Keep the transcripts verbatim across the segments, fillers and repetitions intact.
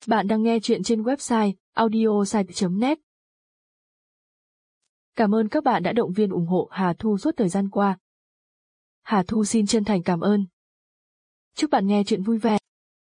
Bạn đang nghe chuyện trên website audiosite chấm net. Cảm ơn các bạn đã động viên ủng hộ Hà Thu suốt thời gian qua. Hà Thu xin chân thành cảm ơn. Chúc bạn nghe chuyện vui vẻ.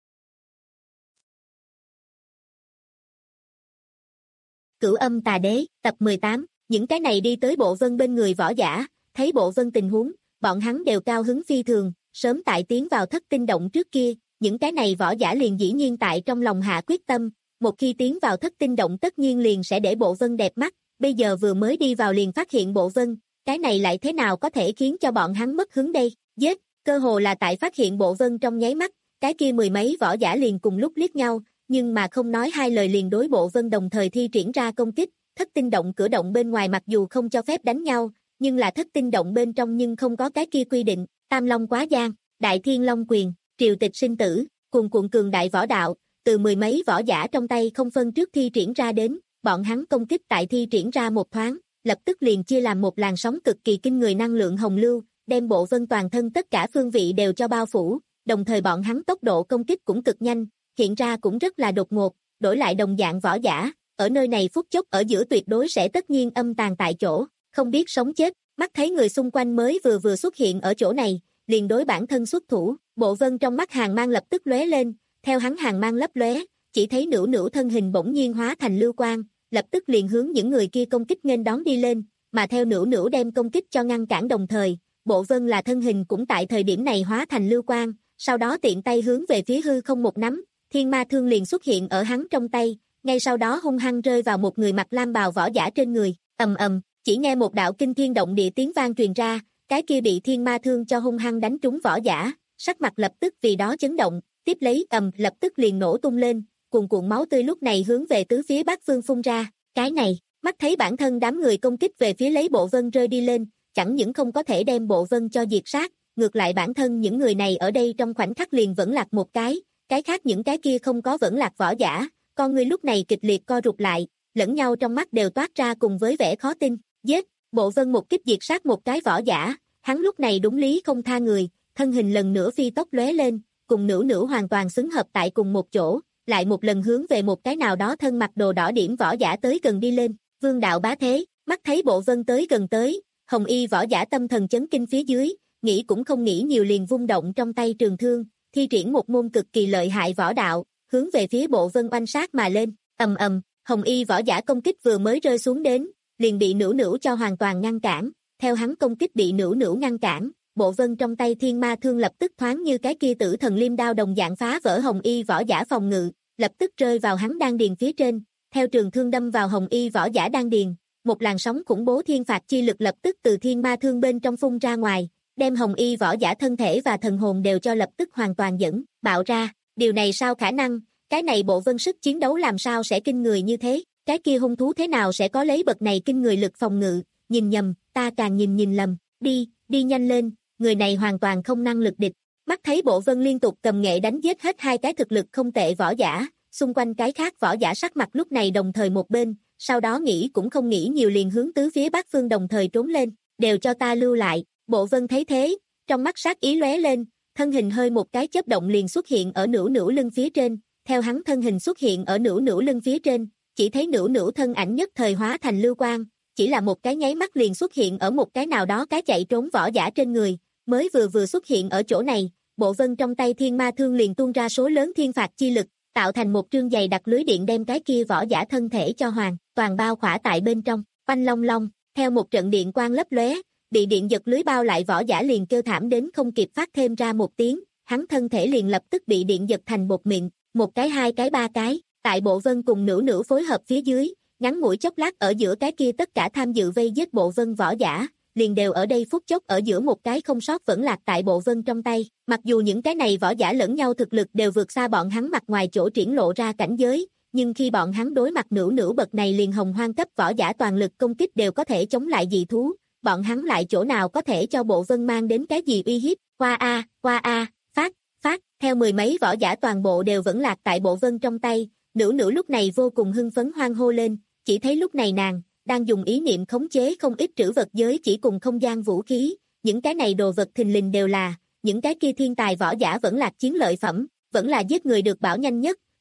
Cửu Âm Tà Đế, tập mười tám, những cái này đi tới Bộ Vân bên người võ giả, thấy Bộ Vân tình huống, bọn hắn đều cao hứng phi thường, sớm tại tiến vào thất tinh động trước kia, những cái này võ giả liền dĩ nhiên tại trong lòng hạ quyết tâm, một khi tiến vào thất tinh động tất nhiên liền sẽ để Bộ Vân đẹp mắt, bây giờ vừa mới đi vào liền phát hiện Bộ Vân, cái này lại thế nào có thể khiến cho bọn hắn mất hứng đây, giết, cơ hồ là tại phát hiện Bộ Vân trong nháy mắt, cái kia mười mấy võ giả liền cùng lúc liếc nhau, nhưng mà không nói hai lời liền đối Bộ Vân đồng thời thi triển ra công kích, thất tinh động cửa động bên ngoài mặc dù không cho phép đánh nhau, nhưng là thất tinh động bên trong nhưng không có cái kia quy định, Tam Long Quá Giang, Đại Thiên Long Quyền, Triều Tịch Sinh Tử, cuồn cuộn cường đại võ đạo, từ mười mấy võ giả trong tay không phân trước thi triển ra đến, bọn hắn công kích tại thi triển ra một thoáng, lập tức liền chia làm một làn sóng cực kỳ kinh người năng lượng hồng lưu, đem Bộ Vân toàn thân tất cả phương vị đều cho bao phủ, đồng thời bọn hắn tốc độ công kích cũng cực nhanh, hiện ra cũng rất là đột ngột, đổi lại đồng dạng võ giả, ở nơi này phút chốc ở giữa tuyệt đối sẽ tất nhiên âm tàn tại chỗ, không biết sống chết, mắt thấy người xung quanh mới vừa vừa xuất hiện ở chỗ này, liền đối bản thân xuất thủ, Bộ Vân trong mắt hàng mang lập tức lóe lên, theo hắn hàng mang lấp lóe, chỉ thấy nữu nữu thân hình bỗng nhiên hóa thành lưu quang, lập tức liền hướng những người kia công kích nghênh đón đi lên, mà theo nữu nữu đem công kích cho ngăn cản đồng thời, Bộ Vân là thân hình cũng tại thời điểm này hóa thành lưu quang, sau đó tiện tay hướng về phía hư không một nắm, thiên ma thương liền xuất hiện ở hắn trong tay, ngay sau đó hung hăng rơi vào một người mặc lam bào võ giả trên người, ầm ầm, chỉ nghe một đạo kinh thiên động địa tiếng vang truyền ra, cái kia bị thiên ma thương cho hung hăng đánh trúng võ giả, sắc mặt lập tức vì đó chấn động, tiếp lấy ầm lập tức liền nổ tung lên, cuồn cuộn máu tươi lúc này hướng về tứ phía bát phương phun ra, cái này, mắt thấy bản thân đám người công kích về phía lấy Bộ Vân rơi đi lên, chẳng những không có thể đem Bộ Vân cho diệt sát, ngược lại bản thân những người này ở đây trong khoảnh khắc liền vẫn lạc một cái, cái khác những cái kia không có vẫn lạc võ giả, con người lúc này kịch liệt co rụt lại, lẫn nhau trong mắt đều toát ra cùng với vẻ khó tin, giết, Bộ Vân một kích diệt sát một cái võ giả, hắn lúc này đúng lý không tha người, thân hình lần nữa phi tốc lóe lên, cùng nữu nữu hoàn toàn xứng hợp tại cùng một chỗ, lại một lần hướng về một cái nào đó thân mặc đồ đỏ điểm võ giả tới gần đi lên, Vương Đạo Bá Thế, mắt thấy Bộ Vân tới gần tới, hồng y võ giả tâm thần chấn kinh phía dưới, nghĩ cũng không nghĩ nhiều liền vung động trong tay trường thương, thi triển một môn cực kỳ lợi hại võ đạo, hướng về phía Bộ Vân oanh sát mà lên, ầm ầm, hồng y võ giả công kích vừa mới rơi xuống đến, liền bị nữu nữu cho hoàn toàn ngăn cản, theo hắn công kích bị nữu nữu ngăn cản, Bộ Vân trong tay thiên ma thương lập tức thoáng như cái kia tử thần liêm đao đồng dạng phá vỡ hồng y võ giả phòng ngự, lập tức rơi vào hắn đan điền phía trên, theo trường thương đâm vào hồng y võ giả đan điền, một làn sóng khủng bố thiên phạt chi lực lập tức từ thiên ma thương bên trong phun ra ngoài, đem hồng y võ giả thân thể và thần hồn đều cho lập tức hoàn toàn dẫn, bạo ra, điều này sao khả năng, cái này Bộ Vân sức chiến đấu làm sao sẽ kinh người như thế, cái kia hung thú thế nào sẽ có lấy bậc này kinh người lực phòng ngự, nhìn nhầm, ta càng nhìn nhìn lầm, đi, đi nhanh lên, người này hoàn toàn không năng lực địch, mắt thấy Bộ Vân liên tục cầm nghệ đánh giết hết hai cái thực lực không tệ võ giả, xung quanh cái khác võ giả sắc mặt lúc này đồng thời một bên, sau đó nghĩ cũng không nghĩ nhiều liền hướng tứ phía bát phương đồng thời trốn lên, đều cho ta lưu lại, Bộ Vân thấy thế, trong mắt sát ý lóe lên, thân hình hơi một cái chớp động liền xuất hiện ở nữu nữu lưng phía trên, theo hắn thân hình xuất hiện ở nữu nữu lưng phía trên, chỉ thấy nữu nữu thân ảnh nhất thời hóa thành lưu quang, chỉ là một cái nháy mắt liền xuất hiện ở một cái nào đó cái chạy trốn võ giả trên người, mới vừa vừa xuất hiện ở chỗ này, Bộ Vân trong tay thiên ma thương liền tuôn ra số lớn thiên phạt chi lực, tạo thành một trương dày đặc lưới điện đem cái kia võ giả thân thể cho hoàn toàn bao khỏa tại bên trong, oanh long long, theo một trận điện quang lấp lóe, bị điện giật lưới bao lại võ giả liền kêu thảm đến không kịp phát thêm ra một tiếng, hắn thân thể liền lập tức bị điện giật thành bột mịn, một cái hai cái ba cái, tại Bộ Vân cùng nữu nữu phối hợp phía dưới, ngắn ngủi chốc lát ở giữa cái kia tất cả tham dự vây giết Bộ Vân võ giả, liền đều ở đây phút chốc ở giữa một cái không sót vẫn lạc tại Bộ Vân trong tay, mặc dù những cái này võ giả lẫn nhau thực lực đều vượt xa bọn hắn mặt ngoài chỗ triển lộ ra cảnh giới, nhưng khi bọn hắn đối mặt nữu nữu bậc này liền hồng hoang cấp võ giả toàn lực công kích đều có thể chống lại dị thú, bọn hắn lại chỗ nào có thể cho Bộ Vân mang đến cái gì uy hiếp, qua a, qua a, phát, phát, theo mười mấy võ giả toàn bộ đều vẫn lạc tại Bộ Vân trong tay, nữu nữu lúc này vô cùng hưng phấn hoan hô lên, chỉ thấy lúc này nàng đang dùng ý niệm khống chế không ít trữ vật giới chỉ cùng không gian vũ khí, những cái này đồ vật thình lình đều là những cái kia thiên tài võ giả vẫn lạc chiến lợi phẩm, vẫn là giết người được bảo nhanh nhất,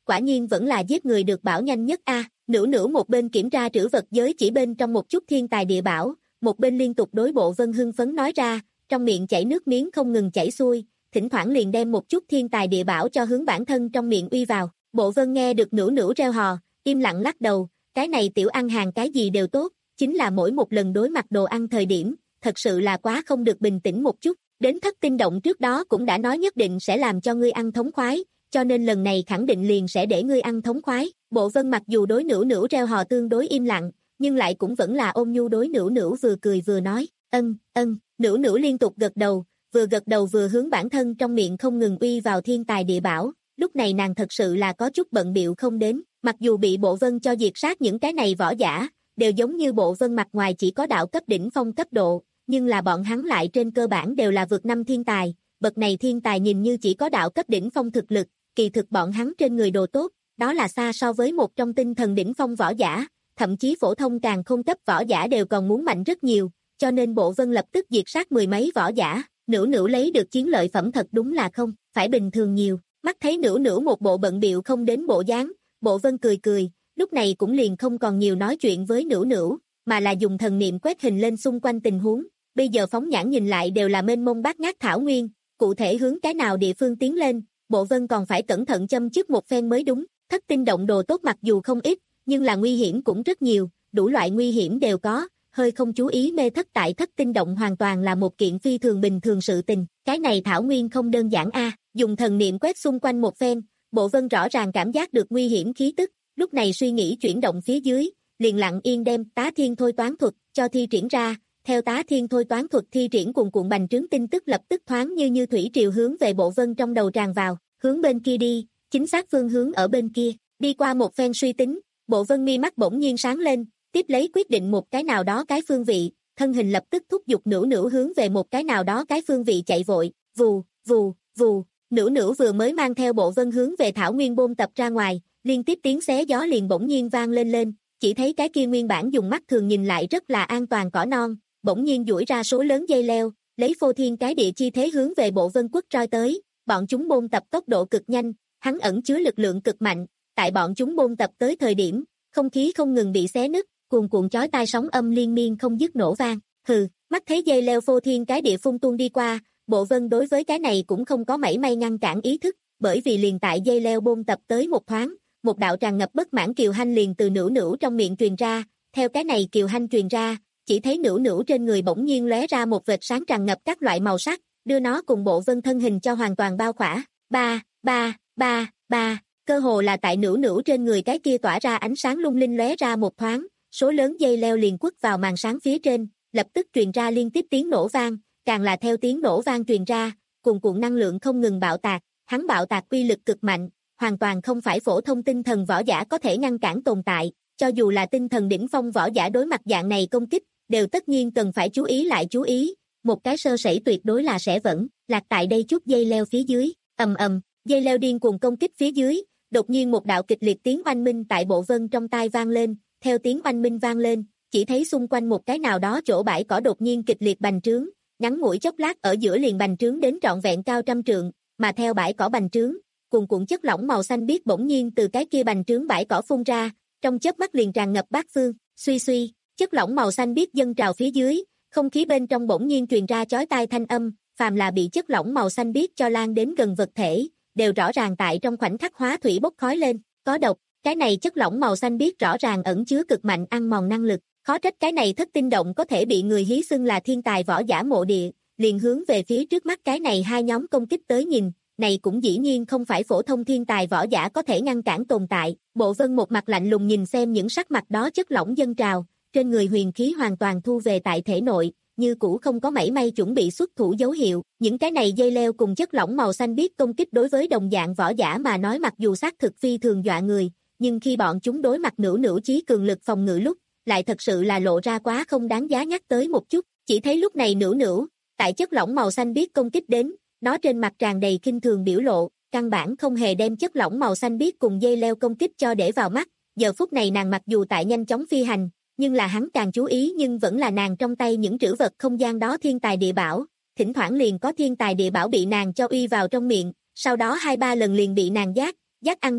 quả nhiên vẫn là giết người được bảo nhanh nhất a. Nữu Nữu một bên kiểm tra trữ vật giới chỉ bên trong một chút thiên tài địa bảo, một bên liên tục đối Bộ Vân hưng phấn nói ra, trong miệng chảy nước miếng không ngừng chảy xuôi, thỉnh thoảng liền đem một chút thiên tài địa bảo cho hướng bản thân trong miệng uy vào. Bộ Vân nghe được Nữu Nữu reo hò, im lặng lắc đầu, cái này tiểu ăn hàng cái gì đều tốt, chính là mỗi một lần đối mặt đồ ăn thời điểm, thật sự là quá không được bình tĩnh một chút, đến thất tinh động trước đó cũng đã nói nhất định sẽ làm cho ngươi ăn thống khoái, cho nên lần này khẳng định liền sẽ để ngươi ăn thống khoái. Bộ Vân mặc dù đối Nữu Nữu reo hò tương đối im lặng, nhưng lại cũng vẫn là ôn nhu đối Nữu Nữu vừa cười vừa nói, ân, ân, Nữu Nữu liên tục gật đầu, vừa gật đầu vừa hướng bản thân trong miệng không ngừng uy vào thiên tài địa bảo, lúc này nàng thật sự là có chút bận bịu không đến, mặc dù bị Bộ Vân cho diệt sát những cái này võ giả, đều giống như Bộ Vân mặt ngoài chỉ có đạo cấp đỉnh phong cấp độ, nhưng là bọn hắn lại trên cơ bản đều là vượt năm thiên tài, bậc này thiên tài nhìn như chỉ có đạo cấp đỉnh phong thực lực, kỳ thực bọn hắn trên người đồ tốt, đó là xa so với một trong tinh thần đỉnh phong võ giả, thậm chí phổ thông càng không cấp võ giả đều còn muốn mạnh rất nhiều, cho nên Bộ Vân lập tức diệt sát mười mấy võ giả, Nữu Nữu lấy được chiến lợi phẩm thật đúng là không, phải bình thường nhiều, mắt thấy Nữu Nữu một bộ bận bịu không đến bộ dáng, Bộ Vân cười cười, lúc này cũng liền không còn nhiều nói chuyện với Nữu Nữu, mà là dùng thần niệm quét hình lên xung quanh tình huống, bây giờ phóng nhãn nhìn lại đều là mênh mông bát ngát thảo nguyên, cụ thể hướng cái nào địa phương tiến lên, Bộ Vân còn phải cẩn thận châm chước một phen mới đúng, thất tinh động đồ tốt mặc dù không ít, nhưng là nguy hiểm cũng rất nhiều, đủ loại nguy hiểm đều có, hơi không chú ý mê thất tại thất tinh động hoàn toàn là một kiện phi thường bình thường sự tình, cái này thảo nguyên không đơn giản a. Dùng thần niệm quét xung quanh một phen, Bộ Vân rõ ràng cảm giác được nguy hiểm khí tức, lúc này suy nghĩ chuyển động phía dưới, liền lặng yên đem Tá Thiên thôi toán thuật cho thi triển ra, theo Tá Thiên thôi toán thuật thi triển cuồn cuộn bành trướng tin tức lập tức thoáng như như thủy triều hướng về Bộ Vân trong đầu tràn vào, hướng bên kia đi, chính xác phương hướng ở bên kia, đi qua một phen suy tính, Bộ Vân mi mắt bỗng nhiên sáng lên, tiếp lấy quyết định một cái nào đó cái phương vị, thân hình lập tức thúc giục Nữu Nữu hướng về một cái nào đó cái phương vị chạy vội, vù, vù, vù, Nữu Nữu vừa mới mang theo Bộ Vân hướng về thảo nguyên bôn tập ra ngoài, liên tiếp tiếng xé gió liền bỗng nhiên vang lên lên, chỉ thấy cái kia nguyên bản dùng mắt thường nhìn lại rất là an toàn cỏ non, bỗng nhiên duỗi ra số lớn dây leo, lấy phô thiên cái địa chi thế hướng về Bộ Vân quất roi tới, bọn chúng bôn tập tốc độ cực nhanh, hắn ẩn chứa lực lượng cực mạnh, tại bọn chúng bôn tập tới thời điểm, không khí không ngừng bị xé nứt, cuồn cuộn chói tai sóng âm liên miên không dứt nổ vang. Hừ, mắt thấy dây leo phô thiên cái địa phun tuôn đi qua, Bộ Vân đối với cái này cũng không có mảy may ngăn cản ý thức, bởi vì liền tại dây leo bôn tập tới một thoáng, một đạo tràn ngập bất mãn kiều hanh liền từ Nữu Nữu trong miệng truyền ra, theo cái này kiều hanh truyền ra, chỉ thấy Nữu Nữu trên người bỗng nhiên lóe ra một vệt sáng tràn ngập các loại màu sắc, đưa nó cùng Bộ Vân thân hình cho hoàn toàn bao khỏa. Ba, ba, ba, ba, cơ hồ là tại Nữu Nữu trên người cái kia tỏa ra ánh sáng lung linh lóe ra một thoáng, số lớn dây leo liền quất vào màn sáng phía trên, lập tức truyền ra liên tiếp tiếng nổ vang, càng là theo tiếng nổ vang truyền ra, cuồn cuộn năng lượng không ngừng bạo tạc, hắn bạo tạc uy lực cực mạnh, hoàn toàn không phải phổ thông tinh thần võ giả có thể ngăn cản tồn tại, cho dù là tinh thần đỉnh phong võ giả đối mặt dạng này công kích, đều tất nhiên cần phải chú ý lại chú ý, một cái sơ sẩy tuyệt đối là sẽ vẫn lạc tại đây chút dây leo phía dưới, ầm ầm, dây leo điên cuồng công kích phía dưới, đột nhiên một đạo kịch liệt tiếng oanh minh tại Bộ Vân trong tai vang lên, theo tiếng oanh minh vang lên, chỉ thấy xung quanh một cái nào đó chỗ bãi cỏ đột nhiên kịch liệt bành trướng, ngắn ngủi chốc lát ở giữa liền bành trướng đến trọn vẹn cao trăm trượng, mà theo bãi cỏ bành trướng, cuồn cuộn chất lỏng màu xanh biếc bỗng nhiên từ cái kia bành trướng bãi cỏ phun ra, trong chớp mắt liền tràn ngập bát phương, suy suy, chất lỏng màu xanh biếc dâng trào phía dưới, không khí bên trong bỗng nhiên truyền ra chói tai thanh âm, phàm là bị chất lỏng màu xanh biếc cho lan đến gần vật thể, đều rõ ràng tại trong khoảnh khắc hóa thủy bốc khói lên, có độc, cái này chất lỏng màu xanh biếc rõ ràng ẩn chứa cực mạnh ăn mòn năng lực, khó trách cái này thất tinh động có thể bị người hí xưng là thiên tài võ giả mộ địa, liền hướng về phía trước mắt cái này hai nhóm công kích tới nhìn, này cũng dĩ nhiên không phải phổ thông thiên tài võ giả có thể ngăn cản tồn tại, Bộ Vân một mặt lạnh lùng nhìn xem những sắc mặt đó chất lỏng dâng trào, trên người huyền khí hoàn toàn thu về tại thể nội, như cũ không có mảy may chuẩn bị xuất thủ dấu hiệu, những cái này dây leo cùng chất lỏng màu xanh biếc công kích đối với đồng dạng võ giả mà nói mặc dù xác thực phi thường dọa người, nhưng khi bọn chúng đối mặt Nữu Nữu chí cường lực phòng ngự lúc, lại thật sự là lộ ra quá không đáng giá nhắc tới một chút, chỉ thấy lúc này Nữu Nữu, tại chất lỏng màu xanh biếc công kích đến, nó trên mặt tràn đầy khinh thường biểu lộ, căn bản không hề đem chất lỏng màu xanh biếc cùng dây leo công kích cho để vào mắt, giờ phút này nàng mặc dù tại nhanh chóng phi hành, nhưng là hắn càng chú ý nhưng vẫn là nàng trong tay những trữ vật không gian đó thiên tài địa bảo, thỉnh thoảng liền có thiên tài địa bảo bị nàng cho uy vào trong miệng, sau đó hai ba lần liền bị nàng giác, giác ăn đi,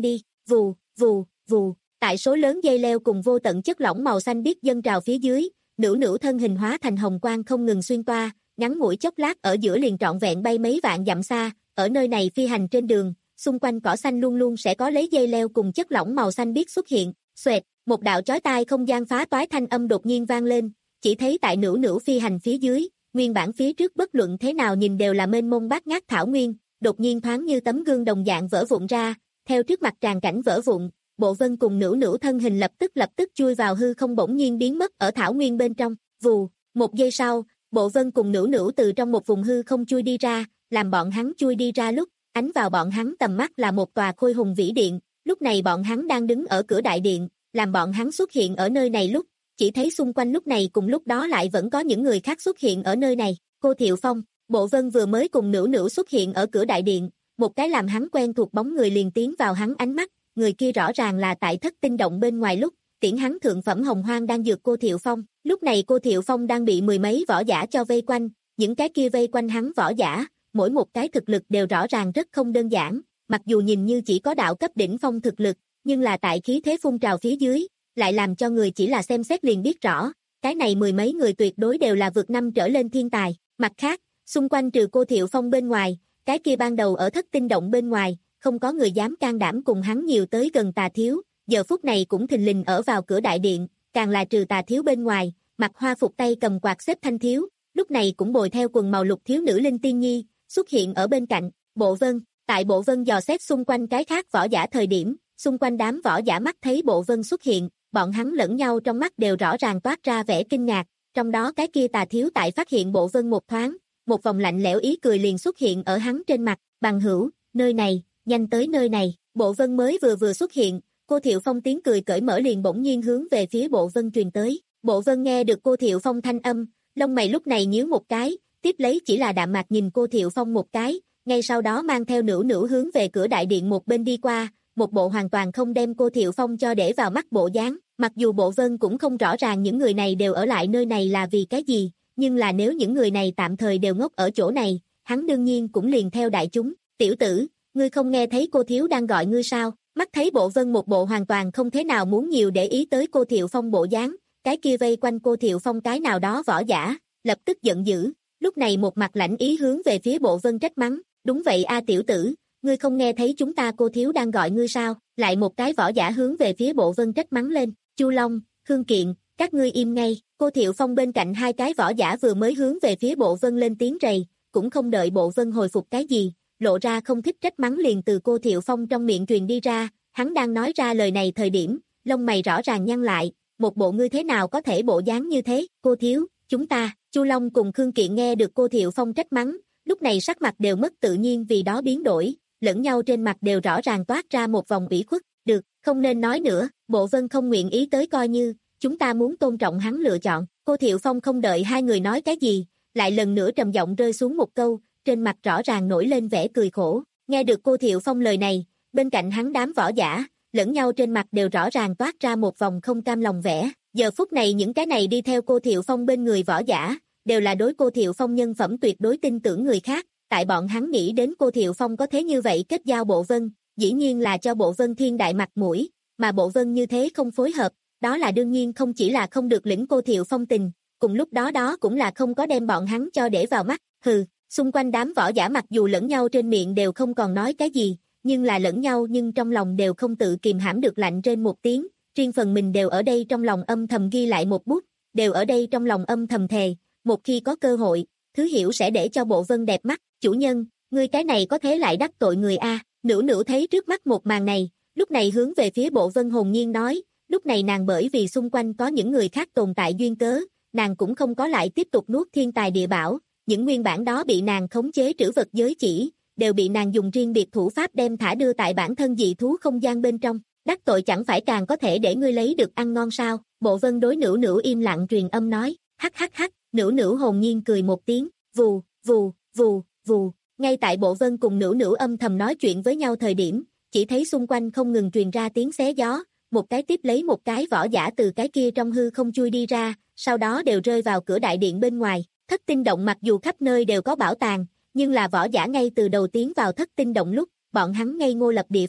vù, vù, vù, tại số lớn dây leo cùng vô tận chất lỏng màu xanh biếc dâng trào phía dưới, Nữu Nữu thân hình hóa thành hồng quang không ngừng xuyên toa, ngắn ngủi chốc lát ở giữa liền trọn vẹn bay mấy vạn dặm xa, ở nơi này phi hành trên đường, xung quanh cỏ xanh luôn luôn sẽ có lấy dây leo cùng chất lỏng màu xanh biếc xuất hiện, xoẹt, một đạo chói tai không gian phá toái thanh âm đột nhiên vang lên, chỉ thấy tại Nữu Nữu phi hành phía dưới, nguyên bản phía trước bất luận thế nào nhìn đều là mênh mông bát ngát thảo nguyên, đột nhiên thoáng như tấm gương đồng dạng vỡ vụn ra, theo trước mặt tràn cảnh vỡ vụn, Bộ Vân cùng Nữu Nữu thân hình lập tức lập tức chui vào hư không bỗng nhiên biến mất ở thảo nguyên bên trong, vù, một giây sau, Bộ Vân cùng Nữu Nữu từ trong một vùng hư không chui đi ra, làm bọn hắn chui đi ra lúc, ánh vào bọn hắn tầm mắt là một tòa khôi hùng vĩ điện, lúc này bọn hắn đang đứng ở cửa đại điện, làm bọn hắn xuất hiện ở nơi này lúc, chỉ thấy xung quanh lúc này cùng lúc đó lại vẫn có những người khác xuất hiện ở nơi này, cô Thiệu Phong, Bộ Vân vừa mới cùng Nữu Nữu xuất hiện ở cửa đại điện, một cái làm hắn quen thuộc bóng người liền tiến vào hắn ánh mắt, người kia rõ ràng là tại Thất Tinh Động bên ngoài lúc, tiễn hắn thượng phẩm hồng hoang đang dược cô Thiệu Phong, lúc này cô Thiệu Phong đang bị mười mấy võ giả cho vây quanh, những cái kia vây quanh hắn võ giả, mỗi một cái thực lực đều rõ ràng rất không đơn giản, mặc dù nhìn như chỉ có đạo cấp đỉnh phong thực lực, nhưng là tại khí thế phun trào phía dưới, lại làm cho người chỉ là xem xét liền biết rõ, cái này mười mấy người tuyệt đối đều là vượt năm trở lên thiên tài, mặt khác, xung quanh trừ cô Thiệu Phong bên ngoài, cái kia ban đầu ở Thất Tinh Động bên ngoài, không có người dám can đảm cùng hắn nhiều tới gần Tà Thiếu, giờ phút này cũng thình lình ở vào cửa đại điện, càng là trừ Tà Thiếu bên ngoài, mặc hoa phục tay cầm quạt xếp Thanh Thiếu, lúc này cũng bồi theo quần màu lục thiếu nữ Linh Tiên Nhi, xuất hiện ở bên cạnh, Bộ Vân, tại Bộ Vân dò xét xung quanh cái khác võ giả thời điểm, xung quanh đám võ giả mắt thấy Bộ Vân xuất hiện, bọn hắn lẫn nhau trong mắt đều rõ ràng toát ra vẻ kinh ngạc, trong đó cái kia Tà Thiếu tại phát hiện Bộ Vân một thoáng, một vòng lạnh lẽo ý cười liền xuất hiện ở hắn trên mặt, bằng hữu, nơi này, nhanh tới nơi này, Bộ Vân mới vừa vừa xuất hiện, cô Thiệu Phong tiếng cười cởi mở liền bỗng nhiên hướng về phía Bộ Vân truyền tới, Bộ Vân nghe được cô Thiệu Phong thanh âm, lông mày lúc này nhíu một cái, tiếp lấy chỉ là đạm mạc nhìn cô Thiệu Phong một cái, ngay sau đó mang theo Nữu Nữu hướng về cửa đại điện một bên đi qua, một bộ hoàn toàn không đem cô Thiệu Phong cho để vào mắt bộ dáng, mặc dù Bộ Vân cũng không rõ ràng những người này đều ở lại nơi này là vì cái gì, nhưng là nếu những người này tạm thời đều ngốc ở chỗ này, hắn đương nhiên cũng liền theo đại chúng, tiểu tử, ngươi không nghe thấy cô thiếu đang gọi ngươi sao, mắt thấy Bộ Vân một bộ hoàn toàn không thế nào muốn nhiều để ý tới cô Thiệu Phong bộ dáng, cái kia vây quanh cô Thiệu Phong cái nào đó võ giả, lập tức giận dữ, lúc này một mặt lãnh ý hướng về phía Bộ Vân trách mắng, đúng vậy a tiểu tử, ngươi không nghe thấy chúng ta cô thiếu đang gọi ngươi sao, lại một cái võ giả hướng về phía Bộ Vân trách mắng lên, Chu Long, Khương Kiện, các ngươi im ngay, cô Thiệu Phong bên cạnh hai cái võ giả vừa mới hướng về phía Bộ Vân lên tiếng rầy, cũng không đợi Bộ Vân hồi phục cái gì, lộ ra không thích trách mắng liền từ cô Thiệu Phong trong miệng truyền đi ra, hắn đang nói ra lời này thời điểm, lông mày rõ ràng nhăn lại, một bộ ngươi thế nào có thể bộ dáng như thế, cô thiếu, chúng ta, Chu Long cùng Khương Kiện nghe được cô Thiệu Phong trách mắng, lúc này sắc mặt đều mất tự nhiên vì đó biến đổi, lẫn nhau trên mặt đều rõ ràng toát ra một vòng ủy khuất, được, không nên nói nữa, Bộ Vân không nguyện ý tới coi như, chúng ta muốn tôn trọng hắn lựa chọn, cô Thiệu Phong không đợi hai người nói cái gì, lại lần nữa trầm giọng rơi xuống một câu, trên mặt rõ ràng nổi lên vẻ cười khổ, nghe được cô Thiệu Phong lời này, bên cạnh hắn đám võ giả, lẫn nhau trên mặt đều rõ ràng toát ra một vòng không cam lòng vẻ, giờ phút này những cái này đi theo cô Thiệu Phong bên người võ giả, đều là đối cô Thiệu Phong nhân phẩm tuyệt đối tin tưởng người khác, tại bọn hắn nghĩ đến cô Thiệu Phong có thế như vậy kết giao Bộ Vân, dĩ nhiên là cho Bộ Vân thiên đại mặt mũi, mà Bộ Vân như thế không phối hợp, đó là đương nhiên không chỉ là không được lĩnh cô Thiệu Phong tình, cùng lúc đó đó cũng là không có đem bọn hắn cho để vào mắt, hừ, xung quanh đám võ giả mặc dù lẫn nhau trên miệng đều không còn nói cái gì, nhưng là lẫn nhau nhưng trong lòng đều không tự kìm hãm được lạnh trên một tiếng, riêng phần mình đều ở đây trong lòng âm thầm ghi lại một bút, đều ở đây trong lòng âm thầm thề, một khi có cơ hội, Thứ Hiểu sẽ để cho Bộ Vân đẹp mắt, chủ nhân, ngươi cái này có thế lại đắc tội người a, Nữu Nữu thấy trước mắt một màn này, lúc này hướng về phía Bộ Vân hồn nhiên nói, lúc này nàng bởi vì xung quanh có những người khác tồn tại duyên cớ, nàng cũng không có lại tiếp tục nuốt thiên tài địa bảo, những nguyên bản đó bị nàng khống chế trữ vật giới chỉ, đều bị nàng dùng riêng biệt thủ pháp đem thả đưa tại bản thân dị thú không gian bên trong, đắc tội chẳng phải càng có thể để ngươi lấy được ăn ngon sao, Bộ Vân đối Nữu Nữu im lặng truyền âm nói, hắc hắc hắc, Nữu Nữu hồn nhiên cười một tiếng, vù, vù, vù, vù, ngay tại Bộ Vân cùng Nữu Nữu âm thầm nói chuyện với nhau thời điểm, chỉ thấy xung quanh không ngừng truyền ra tiếng xé gió, một cái tiếp lấy một cái võ giả từ cái kia trong hư không chui đi ra, sau đó đều rơi vào cửa đại điện bên ngoài, Thất Tinh Động mặc dù khắp nơi đều có bảo tàng, nhưng là võ giả ngay từ đầu tiến vào Thất Tinh Động lúc, bọn hắn ngây ngô lập địa phương,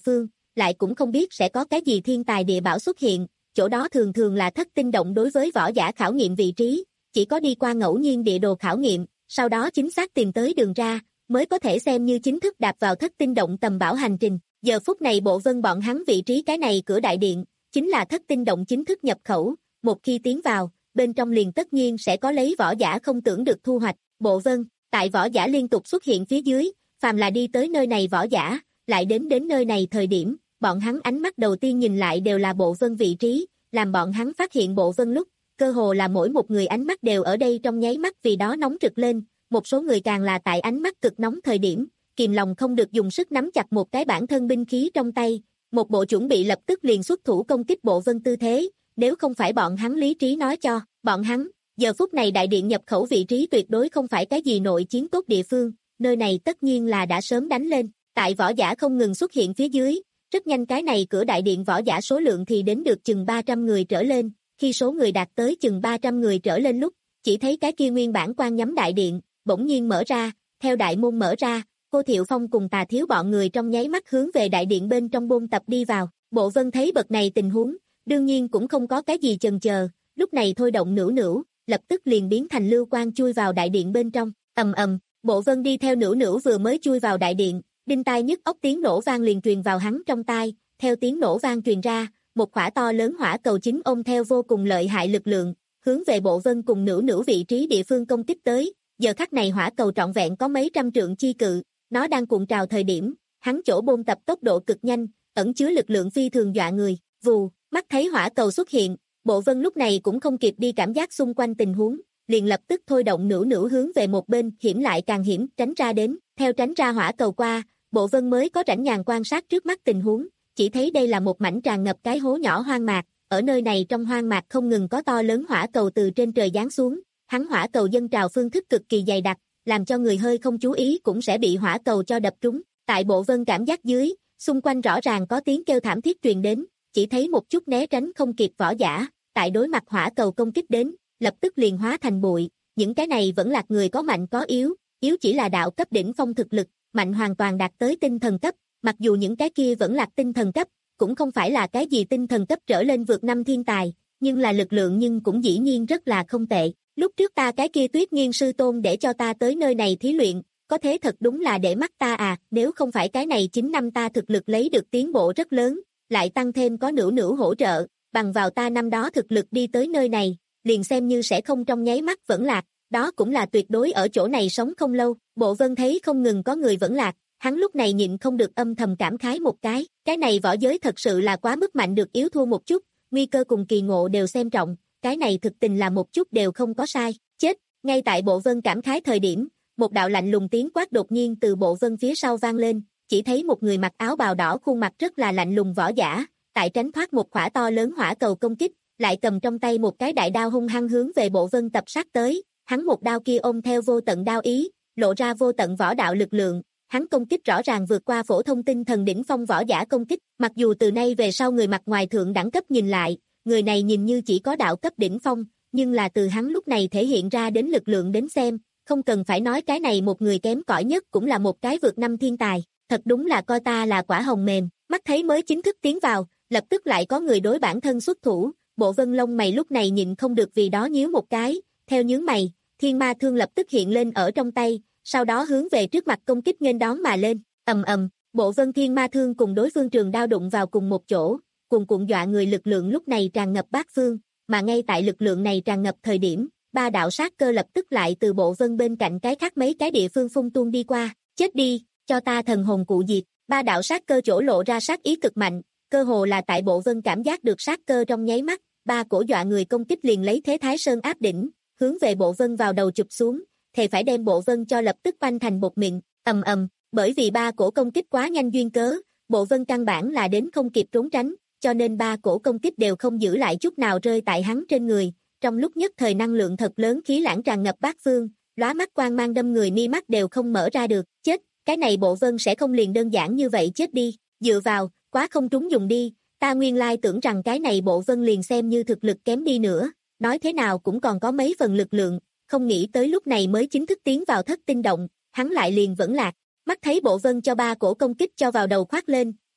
lại cũng không biết sẽ có cái gì thiên tài địa bảo xuất hiện, chỗ đó thường thường là thất tinh động đối với võ giả khảo nghiệm vị trí, chỉ có đi qua ngẫu nhiên địa đồ khảo nghiệm, sau đó chính xác tìm tới đường ra, mới có thể xem như chính thức đạp vào thất tinh động tầm bảo hành trình. Giờ phút này Bộ Vân bọn hắn vị trí cái này cửa đại điện, chính là thất tinh động chính thức nhập khẩu, một khi tiến vào, bên trong liền tất nhiên sẽ có lấy võ giả không tưởng được thu hoạch. Bộ Vân, tại võ giả liên tục xuất hiện phía dưới, phàm là đi tới nơi này võ giả, lại đến đến nơi này thời điểm, bọn hắn ánh mắt đầu tiên nhìn lại đều là Bộ Vân vị trí, làm bọn hắn phát hiện Bộ Vân lúc, cơ hồ là mỗi một người ánh mắt đều ở đây trong nháy mắt vì đó nóng rực lên, một số người càng là tại ánh mắt cực nóng thời điểm, kìm lòng không được dùng sức nắm chặt một cái bản thân binh khí trong tay, một bộ chuẩn bị lập tức liền xuất thủ công kích Bộ Vân tư thế, nếu không phải bọn hắn lý trí nói cho, bọn hắn, giờ phút này đại điện nhập khẩu vị trí tuyệt đối không phải cái gì nội chiến tốt địa phương, nơi này tất nhiên là đã sớm đánh lên, tại võ giả không ngừng xuất hiện phía dưới, rất nhanh cái này cửa đại điện võ giả số lượng thì đến được chừng ba trăm người trở lên, khi số người đạt tới chừng ba trăm người trở lên lúc, chỉ thấy cái kia nguyên bản quan nhắm đại điện, bỗng nhiên mở ra, theo đại môn mở ra, cô Thiệu Phong cùng Tà Thiếu bọn người trong nháy mắt hướng về đại điện bên trong bôn tập đi vào, Bộ Vân thấy bậc này tình huống, đương nhiên cũng không có cái gì chần chờ, lúc này thôi động nửu nửu, lập tức liền biến thành lưu quang chui vào đại điện bên trong, ầm ầm, Bộ Vân đi theo nửu nửu vừa mới chui vào đại điện, đinh tai nhức óc tiếng nổ vang liền truyền vào hắn trong tai, theo tiếng nổ vang truyền ra, một quả to lớn hỏa cầu chính ôm theo vô cùng lợi hại lực lượng, hướng về Bộ Vân cùng nửu nửu vị trí địa phương công kích tới, giờ khắc này hỏa cầu trọn vẹn có mấy trăm trượng chi cự, nó đang cuộn trào thời điểm, hắn chỗ bôn tập tốc độ cực nhanh, ẩn chứa lực lượng phi thường dọa người, vù, mắt thấy hỏa cầu xuất hiện, Bộ Vân lúc này cũng không kịp đi cảm giác xung quanh tình huống, liền lập tức thôi động nửu nửu hướng về một bên, hiểm lại càng hiểm, tránh ra đến, theo tránh ra hỏa cầu qua, Bộ Vân mới có rảnh nhàn quan sát trước mắt tình huống, chỉ thấy đây là một mảnh tràn ngập cái hố nhỏ hoang mạc, ở nơi này trong hoang mạc không ngừng có to lớn hỏa cầu từ trên trời giáng xuống, hắn hỏa cầu dâng trào phương thức cực kỳ dày đặc, làm cho người hơi không chú ý cũng sẽ bị hỏa cầu cho đập trúng, tại Bộ Vân cảm giác dưới, xung quanh rõ ràng có tiếng kêu thảm thiết truyền đến, chỉ thấy một chút né tránh không kịp võ giả, tại đối mặt hỏa cầu công kích đến, lập tức liền hóa thành bụi, những cái này vẫn là người có mạnh có yếu, yếu chỉ là đạo cấp đỉnh phong thực lực, mạnh hoàn toàn đạt tới tinh thần cấp, mặc dù những cái kia vẫn là tinh thần cấp, cũng không phải là cái gì tinh thần cấp trở lên vượt năm thiên tài, nhưng là lực lượng nhưng cũng dĩ nhiên rất là không tệ. Lúc trước ta cái kia Tuyết Nghiên sư tôn để cho ta tới nơi này thí luyện, có thế thật đúng là để mắt ta à, nếu không phải cái này chín năm ta thực lực lấy được tiến bộ rất lớn, lại tăng thêm có nửu nửu hỗ trợ, bằng vào ta năm đó thực lực đi tới nơi này, liền xem như sẽ không trong nháy mắt vẫn lạc, đó cũng là tuyệt đối ở chỗ này sống không lâu. Bộ Vân thấy không ngừng có người vẫn lạc, hắn lúc này nhịn không được âm thầm cảm khái một cái, cái này võ giới thật sự là quá mức mạnh được yếu thua một chút, nguy cơ cùng kỳ ngộ đều xem trọng, cái này thực tình là một chút đều không có sai, chết, ngay tại Bộ Vân cảm khái thời điểm, một đạo lạnh lùng tiếng quát đột nhiên từ Bộ Vân phía sau vang lên, chỉ thấy một người mặc áo bào đỏ khuôn mặt rất là lạnh lùng võ giả, tại tránh thoát một quả to lớn hỏa cầu công kích, lại cầm trong tay một cái đại đao hung hăng hướng về Bộ Vân tập sát tới, hắn một đao kia ôm theo vô tận đao ý, lộ ra vô tận võ đạo lực lượng, hắn công kích rõ ràng vượt qua phổ thông tinh thần đỉnh phong võ giả công kích, mặc dù từ nay về sau người mặt ngoài thượng đẳng cấp nhìn lại, người này nhìn như chỉ có đạo cấp đỉnh phong, nhưng là từ hắn lúc này thể hiện ra đến lực lượng đến xem, không cần phải nói cái này một người kém cỏi nhất cũng là một cái vượt năm thiên tài, thật đúng là coi ta là quả hồng mềm, mắt thấy mới chính thức tiến vào, lập tức lại có người đối bản thân xuất thủ, Bộ Vân lông mày lúc này nhịn không được vì đó nhíu một cái, theo nhướng mày, thiên ma thương lập tức hiện lên ở trong tay, sau đó hướng về trước mặt công kích nghênh đón mà lên, ầm ầm, Bộ Vân thiên ma thương cùng đối phương trường đao đụng vào cùng một chỗ, cuồn cuộn dọa người lực lượng lúc này tràn ngập bát phương, mà ngay tại lực lượng này tràn ngập thời điểm, ba đạo sát cơ lập tức lại từ Bộ Vân bên cạnh cái khác mấy cái địa phương phun tuôn đi qua, chết đi, cho ta thần hồn cụ diệt, ba đạo sát cơ chỗ lộ ra sát ý cực mạnh, cơ hồ là tại Bộ Vân cảm giác được sát cơ trong nháy mắt, ba cổ dọa người công kích liền lấy thế Thái Sơn áp đỉnh, hướng về Bộ Vân vào đầu chụp xuống, thề phải đem Bộ Vân cho lập tức oanh thành bột mịn, ầm ầm, bởi vì ba cổ công kích quá nhanh duyên cớ, Bộ Vân căn bản là đến không kịp trốn tránh, cho nên ba cổ công kích đều không giữ lại chút nào rơi tại hắn trên người, trong lúc nhất thời năng lượng thật lớn khí lãng tràn ngập bát phương, lóa mắt quang mang đâm người mi mắt đều không mở ra được, chết, cái này Bộ Vân sẽ không liền đơn giản như vậy chết đi, dựa vào, quá không trúng dùng đi, ta nguyên lai tưởng rằng cái này Bộ Vân liền xem như thực lực kém đi nữa, nói thế nào cũng còn có mấy phần lực lượng, không nghĩ tới lúc này mới chính thức tiến vào thất tinh động, hắn lại liền vẫn lạc, mắt thấy Bộ Vân cho ba cổ công kích cho vào đầu khoát lên,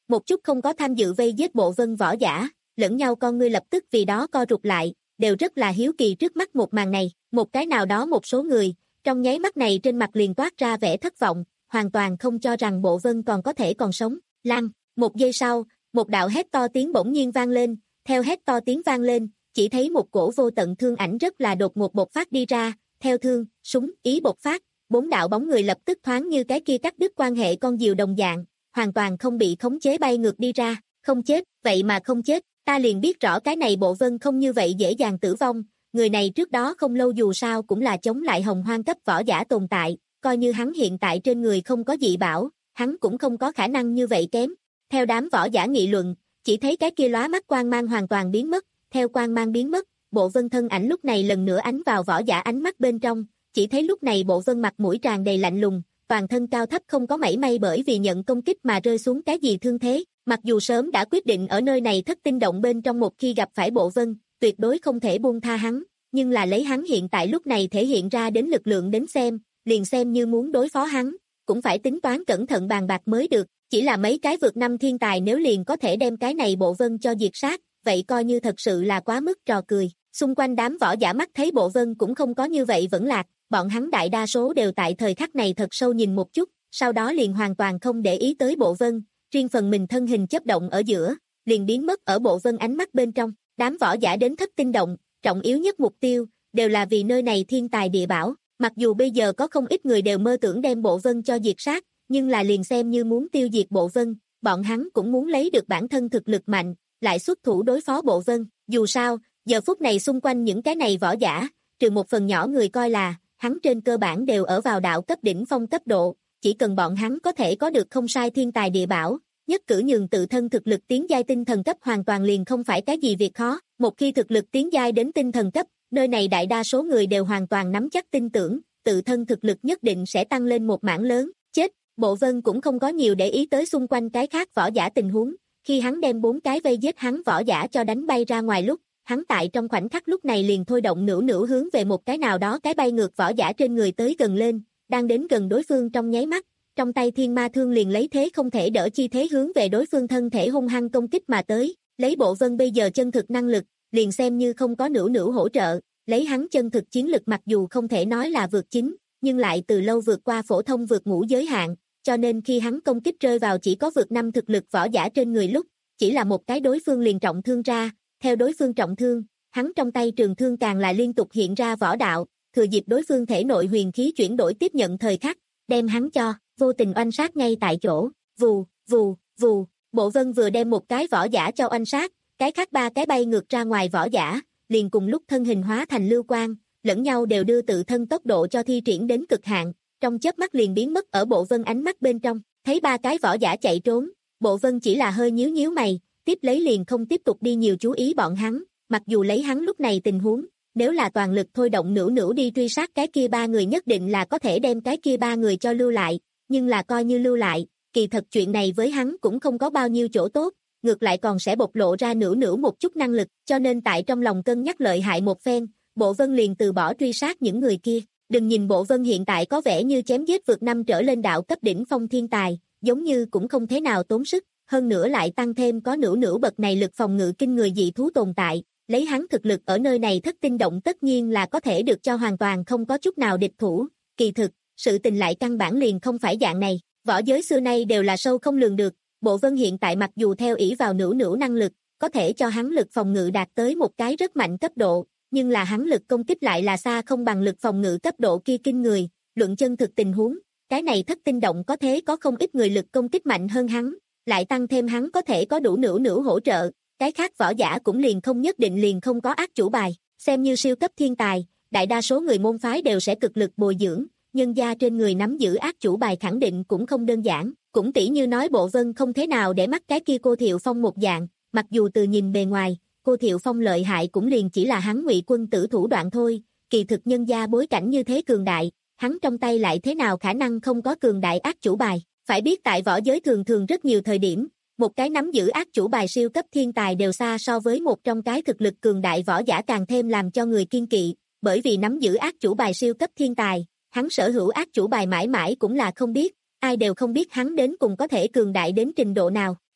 một chút không có tham dự vây giết Bộ Vân võ giả, lẫn nhau con ngươi lập tức vì đó co rụt lại, đều rất là hiếu kỳ trước mắt một màn này, một cái nào đó một số người, trong nháy mắt này trên mặt liền toát ra vẻ thất vọng, hoàn toàn không cho rằng Bộ Vân còn có thể còn sống. Lăng, một giây sau, một đạo hét to tiếng bỗng nhiên vang lên, theo hét to tiếng vang lên, chỉ thấy một cổ vô tận thương ảnh rất là đột ngột bộc phát đi ra, theo thương, súng, ý bộc phát, bốn đạo bóng người lập tức thoáng như cái kia cắt đứt quan hệ con diều đồng dạng, hoàn toàn không bị khống chế bay ngược đi ra, không chết, vậy mà không chết, ta liền biết rõ cái này Bộ Vân không như vậy dễ dàng tử vong, người này trước đó không lâu dù sao cũng là chống lại hồng hoang cấp võ giả tồn tại, coi như hắn hiện tại trên người không có dị bảo, hắn cũng không có khả năng như vậy kém. Theo đám võ giả nghị luận, chỉ thấy cái kia lóa mắt quang mang hoàn toàn biến mất, theo quang mang biến mất, Bộ Vân thân ảnh lúc này lần nữa ánh vào võ giả ánh mắt bên trong, chỉ thấy lúc này Bộ Vân mặt mũi tràn đầy lạnh lùng, toàn thân cao thấp không có mảy may bởi vì nhận công kích mà rơi xuống cái gì thương thế, mặc dù sớm đã quyết định ở nơi này thất tinh động bên trong một khi gặp phải Bộ Vân, tuyệt đối không thể buông tha hắn, nhưng là lấy hắn hiện tại lúc này thể hiện ra đến lực lượng đến xem, liền xem như muốn đối phó hắn, cũng phải tính toán cẩn thận bàn bạc mới được, chỉ là mấy cái vượt năm thiên tài nếu liền có thể đem cái này Bộ Vân cho diệt sát, vậy coi như thật sự là quá mức trò cười. Xung quanh đám võ giả mắt thấy Bộ Vân cũng không có như vậy vẫn lạc, bọn hắn đại đa số đều tại thời khắc này thật sâu nhìn một chút, sau đó liền hoàn toàn không để ý tới Bộ Vân, riêng phần mình thân hình chớp động ở giữa, liền biến mất ở Bộ Vân ánh mắt bên trong. Đám võ giả đến thất tinh động, trọng yếu nhất mục tiêu, đều là vì nơi này thiên tài địa bảo, mặc dù bây giờ có không ít người đều mơ tưởng đem Bộ Vân cho diệt sát, nhưng là liền xem như muốn tiêu diệt Bộ Vân, bọn hắn cũng muốn lấy được bản thân thực lực mạnh, lại xuất thủ đối phó Bộ Vân, dù sao, giờ phút này xung quanh những cái này võ giả, trừ một phần nhỏ người coi là, hắn trên cơ bản đều ở vào đạo cấp đỉnh phong cấp độ, chỉ cần bọn hắn có thể có được không sai thiên tài địa bảo, nhất cử nhường tự thân thực lực tiến giai tinh thần cấp hoàn toàn liền không phải cái gì việc khó, một khi thực lực tiến giai đến tinh thần cấp, nơi này đại đa số người đều hoàn toàn nắm chắc tin tưởng, tự thân thực lực nhất định sẽ tăng lên một mảng lớn, chết, Bộ Vân cũng không có nhiều để ý tới xung quanh cái khác võ giả tình huống, khi hắn đem bốn cái vây giết hắn võ giả cho đánh bay ra ngoài lúc, hắn tại trong khoảnh khắc lúc này liền thôi động nửu nửu hướng về một cái nào đó cái bay ngược võ giả trên người tới gần lên, đang đến gần đối phương trong nháy mắt, trong tay thiên ma thương liền lấy thế không thể đỡ chi thế hướng về đối phương thân thể hung hăng công kích mà tới, lấy Bộ Vân bây giờ chân thực năng lực, liền xem như không có nửu nửu hỗ trợ, lấy hắn chân thực chiến lực mặc dù không thể nói là vượt chính, nhưng lại từ lâu vượt qua phổ thông vượt ngũ giới hạn, cho nên khi hắn công kích rơi vào chỉ có vượt năm thực lực võ giả trên người lúc, chỉ là một cái đối phương liền trọng thương ra, theo đối phương trọng thương, hắn trong tay trường thương càng là liên tục hiện ra võ đạo, thừa dịp đối phương thể nội huyền khí chuyển đổi tiếp nhận thời khắc, đem hắn cho, vô tình oanh sát ngay tại chỗ, vù, vù, vù, Bộ Vân vừa đem một cái võ giả cho oanh sát, cái khác ba cái bay ngược ra ngoài võ giả, liền cùng lúc thân hình hóa thành lưu quang, lẫn nhau đều đưa tự thân tốc độ cho thi triển đến cực hạn, trong chớp mắt liền biến mất ở Bộ Vân ánh mắt bên trong, thấy ba cái võ giả chạy trốn, Bộ Vân chỉ là hơi nhíu nhíu mày, tiếp lấy liền không tiếp tục đi nhiều chú ý bọn hắn, mặc dù lấy hắn lúc này tình huống, nếu là toàn lực thôi động nửu nửu đi truy sát cái kia ba người nhất định là có thể đem cái kia ba người cho lưu lại, nhưng là coi như lưu lại, kỳ thật chuyện này với hắn cũng không có bao nhiêu chỗ tốt, ngược lại còn sẽ bộc lộ ra nửu nửu một chút năng lực, cho nên tại trong lòng cân nhắc lợi hại một phen, Bộ Vân liền từ bỏ truy sát những người kia. Đừng nhìn Bộ Vân hiện tại có vẻ như chém giết vượt năm trở lên đạo cấp đỉnh phong thiên tài, giống như cũng không thế nào tốn sức, hơn nữa lại tăng thêm có nửu nửu bậc này lực phòng ngự kinh người dị thú tồn tại, lấy hắn thực lực ở nơi này thất tinh động tất nhiên là có thể được cho hoàn toàn không có chút nào địch thủ, kỳ thực, sự tình lại căn bản liền không phải dạng này, võ giới xưa nay đều là sâu không lường được, Bộ Vân hiện tại mặc dù theo ỷ vào nửu nửu năng lực, có thể cho hắn lực phòng ngự đạt tới một cái rất mạnh cấp độ, nhưng là hắn lực công kích lại là xa không bằng lực phòng ngự cấp độ kia kinh người, luận chân thực tình huống, cái này thất tinh động có thế có không ít người lực công kích mạnh hơn hắn, lại tăng thêm hắn có thể có đủ nửu nửu hỗ trợ, cái khác võ giả cũng liền không nhất định liền không có ác chủ bài, xem như siêu cấp thiên tài, đại đa số người môn phái đều sẽ cực lực bồi dưỡng, nhân gia trên người nắm giữ ác chủ bài khẳng định cũng không đơn giản, cũng tỷ như nói Bộ Vân không thế nào để mắt cái kia cô Thiệu Phong một dạng, mặc dù từ nhìn bề ngoài, cô Thiệu Phong lợi hại cũng liền chỉ là hắn Ngụy quân tử thủ đoạn thôi, kỳ thực nhân gia bối cảnh như thế cường đại, hắn trong tay lại thế nào khả năng không có cường đại ác chủ bài, phải biết tại võ giới thường thường rất nhiều thời điểm, một cái nắm giữ ác chủ bài siêu cấp thiên tài đều xa so với một trong cái thực lực cường đại võ giả càng thêm làm cho người kiên kỵ, bởi vì nắm giữ ác chủ bài siêu cấp thiên tài, hắn sở hữu ác chủ bài mãi mãi cũng là không biết, ai đều không biết hắn đến cùng có thể cường đại đến trình độ nào,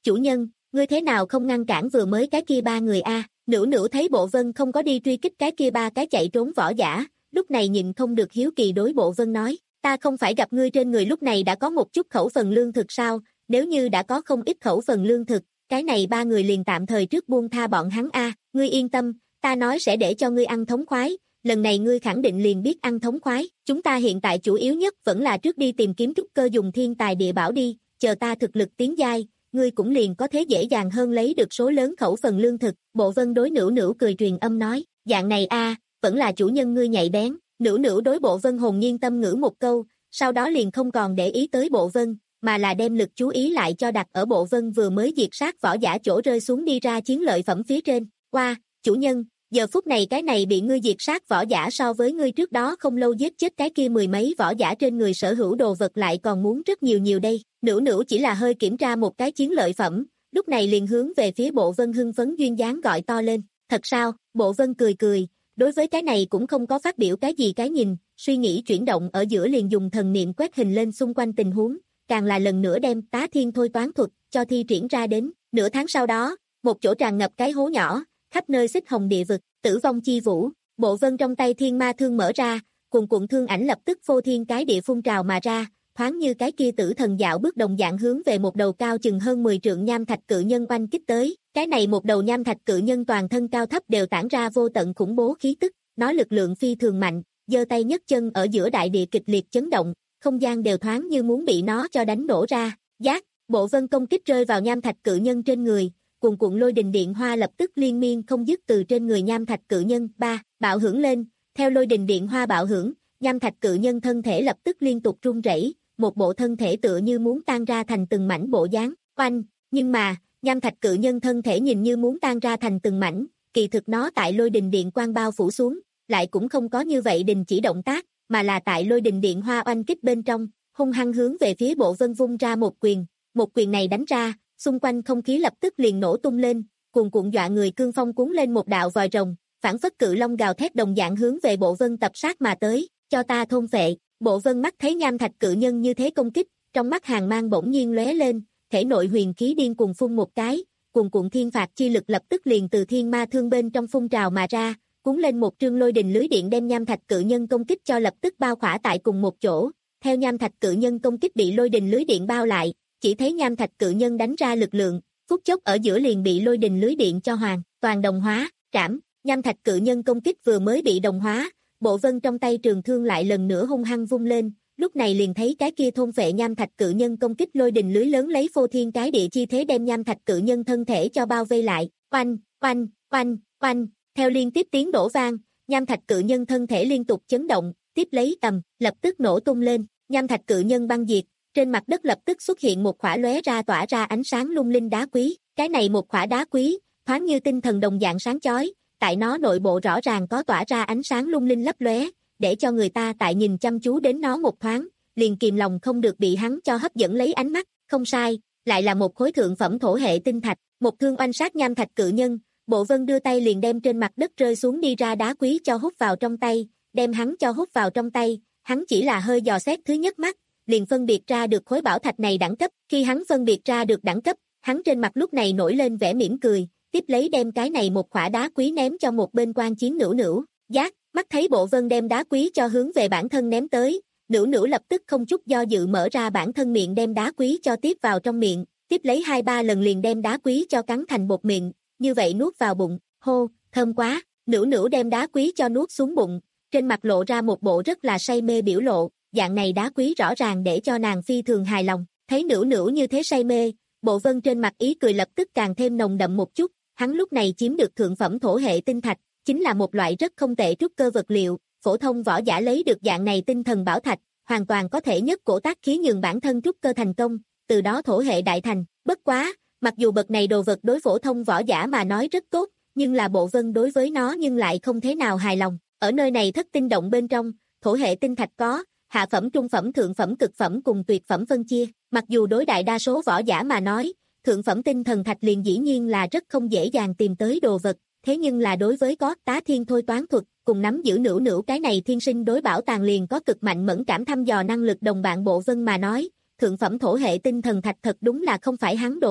chủ nhân, ngươi thế nào không ngăn cản vừa mới cái kia ba người a? Nữu Nữu thấy Bộ Vân không có đi truy kích cái kia ba cái chạy trốn võ giả, lúc này nhịn không được hiếu kỳ đối Bộ Vân nói, ta không phải gặp ngươi trên người lúc này đã có một chút khẩu phần lương thực sao, nếu như đã có không ít khẩu phần lương thực, cái này ba người liền tạm thời trước buông tha bọn hắn a, ngươi yên tâm, ta nói sẽ để cho ngươi ăn thống khoái, lần này ngươi khẳng định liền biết ăn thống khoái, chúng ta hiện tại chủ yếu nhất vẫn là trước đi tìm kiếm trúc cơ dùng thiên tài địa bảo đi, chờ ta thực lực tiến giai, ngươi cũng liền có thế dễ dàng hơn lấy được số lớn khẩu phần lương thực. Bộ Vân đối Nữu Nữu cười truyền âm nói, dạng này a, vẫn là chủ nhân ngươi nhạy bén. Nữu Nữu đối Bộ Vân hồn nhiên tâm ngữ một câu, sau đó liền không còn để ý tới Bộ Vân, mà là đem lực chú ý lại cho đặt ở Bộ Vân vừa mới diệt sát võ giả chỗ rơi xuống đi ra chiến lợi phẩm phía trên. Qua, chủ nhân, giờ phút này cái này bị ngươi diệt sát võ giả so với ngươi trước đó không lâu giết chết cái kia mười mấy võ giả trên người sở hữu đồ vật lại còn muốn rất nhiều nhiều đây. Nữu Nữu chỉ là hơi kiểm tra một cái chiến lợi phẩm, lúc này liền hướng về phía Bộ Vân hưng phấn duyên dáng gọi to lên. Thật sao? Bộ Vân cười cười, đối với cái này cũng không có phát biểu cái gì cái nhìn, suy nghĩ chuyển động ở giữa liền dùng thần niệm quét hình lên xung quanh tình huống, càng là lần nữa đem tá thiên thôi toán thuật cho thi triển ra đến. Nửa tháng sau đó, một chỗ tràn ngập cái hố nhỏ, khắp nơi xích hồng địa vực, tử vong chi vũ, Bộ Vân trong tay thiên ma thương mở ra, cuồn cuộn thương ảnh lập tức phô thiên cái địa phun trào mà ra, thoáng như cái kia tử thần dạo bước đồng dạng hướng về một đầu cao chừng hơn mười trượng nham thạch cự nhân oanh kích tới. Cái này một đầu nham thạch cự nhân toàn thân cao thấp đều tản ra vô tận khủng bố khí tức, nó lực lượng phi thường mạnh, giơ tay nhấc chân ở giữa đại địa kịch liệt chấn động, không gian đều thoáng như muốn bị nó cho đánh nổ ra. Giác, Bộ Vân công kích rơi vào nham thạch cự nhân trên người, cuồn cuộn lôi đình điện hoa lập tức liên miên không dứt từ trên người nham thạch cự nhân ba bạo hưởng lên, theo lôi đình điện hoa bạo hưởng, nham thạch cự nhân thân thể lập tức liên tục rung rẩy, một bộ thân thể tựa như muốn tan ra thành từng mảnh bộ dáng. Oanh, nhưng mà, nham thạch cự nhân thân thể nhìn như muốn tan ra thành từng mảnh, kỳ thực nó tại lôi đình điện quang bao phủ xuống, lại cũng không có như vậy đình chỉ động tác, mà là tại lôi đình điện hoa oanh kích bên trong, hung hăng hướng về phía Bộ Vân vung ra một quyền, một quyền này đánh ra, xung quanh không khí lập tức liền nổ tung lên, cuồn cuộn dọa người cương phong cuốn lên một đạo vòi rồng, phản phất cự long gào thét đồng dạng hướng về Bộ Vân tập sát mà tới, cho ta thôn phệ. Bộ Vân mắt thấy nham thạch cự nhân như thế công kích, trong mắt hàn mang bỗng nhiên lóe lên, thể nội huyền khí điên cuồng phun một cái, cuồn cuộn thiên phạt chi lực lập tức liền từ thiên ma thương bên trong phun trào mà ra, cuốn lên một trương lôi đình lưới điện đem nham thạch cự nhân công kích cho lập tức bao khỏa tại cùng một chỗ. Theo nham thạch cự nhân công kích bị lôi đình lưới điện bao lại, chỉ thấy nham thạch cự nhân đánh ra lực lượng, phút chốc ở giữa liền bị lôi đình lưới điện cho hoàn toàn đồng hóa, trảm. Nham thạch cự nhân công kích vừa mới bị đồng hóa, Bộ Vân trong tay trường thương lại lần nữa hung hăng vung lên, lúc này liền thấy cái kia thôn phệ nham thạch cự nhân công kích lôi đình lưới lớn lấy phô thiên cái địa chi thế đem nham thạch cự nhân thân thể cho bao vây lại. Oanh, oanh, oanh, oanh, theo liên tiếp tiếng đổ vang, nham thạch cự nhân thân thể liên tục chấn động, tiếp lấy ầm, lập tức nổ tung lên, nham thạch cự nhân băng diệt, trên mặt đất lập tức xuất hiện một khỏa lóe ra tỏa ra ánh sáng lung linh đá quý, cái này một khỏa đá quý, thoáng như tinh thần đồng dạng sáng chói, tại nó nội bộ rõ ràng có tỏa ra ánh sáng lung linh lấp lóe, để cho người ta tại nhìn chăm chú đến nó một thoáng, liền kìm lòng không được bị hắn cho hấp dẫn lấy ánh mắt. Không sai, lại là một khối thượng phẩm thổ hệ tinh thạch, một thương oanh sát nham thạch cự nhân. Bộ Vân đưa tay liền đem trên mặt đất rơi xuống đi ra đá quý cho hút vào trong tay, đem hắn cho hút vào trong tay, hắn chỉ là hơi dò xét thứ nhất mắt, liền phân biệt ra được khối bảo thạch này đẳng cấp, khi hắn phân biệt ra được đẳng cấp, hắn trên mặt lúc này nổi lên vẻ mỉm cười, tiếp lấy đem cái này một khỏa đá quý ném cho một bên quan chiến Nữu Nữu. Giác, mắt thấy Bộ Vân đem đá quý cho hướng về bản thân ném tới, Nữu Nữu lập tức không chút do dự mở ra bản thân miệng đem đá quý cho tiếp vào trong miệng, tiếp lấy hai ba lần liền đem đá quý cho cắn thành bột miệng, như vậy nuốt vào bụng, hô, thơm quá. Nữu Nữu đem đá quý cho nuốt xuống bụng, trên mặt lộ ra một bộ rất là say mê biểu lộ, dạng này đá quý rõ ràng để cho nàng phi thường hài lòng. Thấy Nữu Nữu như thế say mê, Bộ Vân trên mặt ý cười lập tức càng thêm nồng đậm một chút, hắn lúc này chiếm được thượng phẩm thổ hệ tinh thạch, chính là một loại rất không tệ trúc cơ vật liệu, phổ thông võ giả lấy được dạng này tinh thần bảo thạch, hoàn toàn có thể nhất cổ tác khí nhường bản thân trúc cơ thành công, từ đó thổ hệ đại thành. Bất quá, mặc dù bậc này đồ vật đối phổ thông võ giả mà nói rất tốt, nhưng là Bộ Vân đối với nó nhưng lại không thế nào hài lòng. Ở nơi này thất tinh động bên trong, thổ hệ tinh thạch có hạ phẩm, trung phẩm, thượng phẩm, cực phẩm cùng tuyệt phẩm phân chia. Mặc dù đối đại đa số võ giả mà nói, thượng phẩm tinh thần thạch liền dĩ nhiên là rất không dễ dàng tìm tới đồ vật, thế nhưng là đối với có tá thiên thôi toán thuật, cùng nắm giữ Nữu Nữu cái này thiên sinh đối bảo tàng liền có cực mạnh mẫn cảm thăm dò năng lực đồng bạn Bộ Vân mà nói, thượng phẩm thổ hệ tinh thần thạch thật đúng là không phải hắn đồ ăn.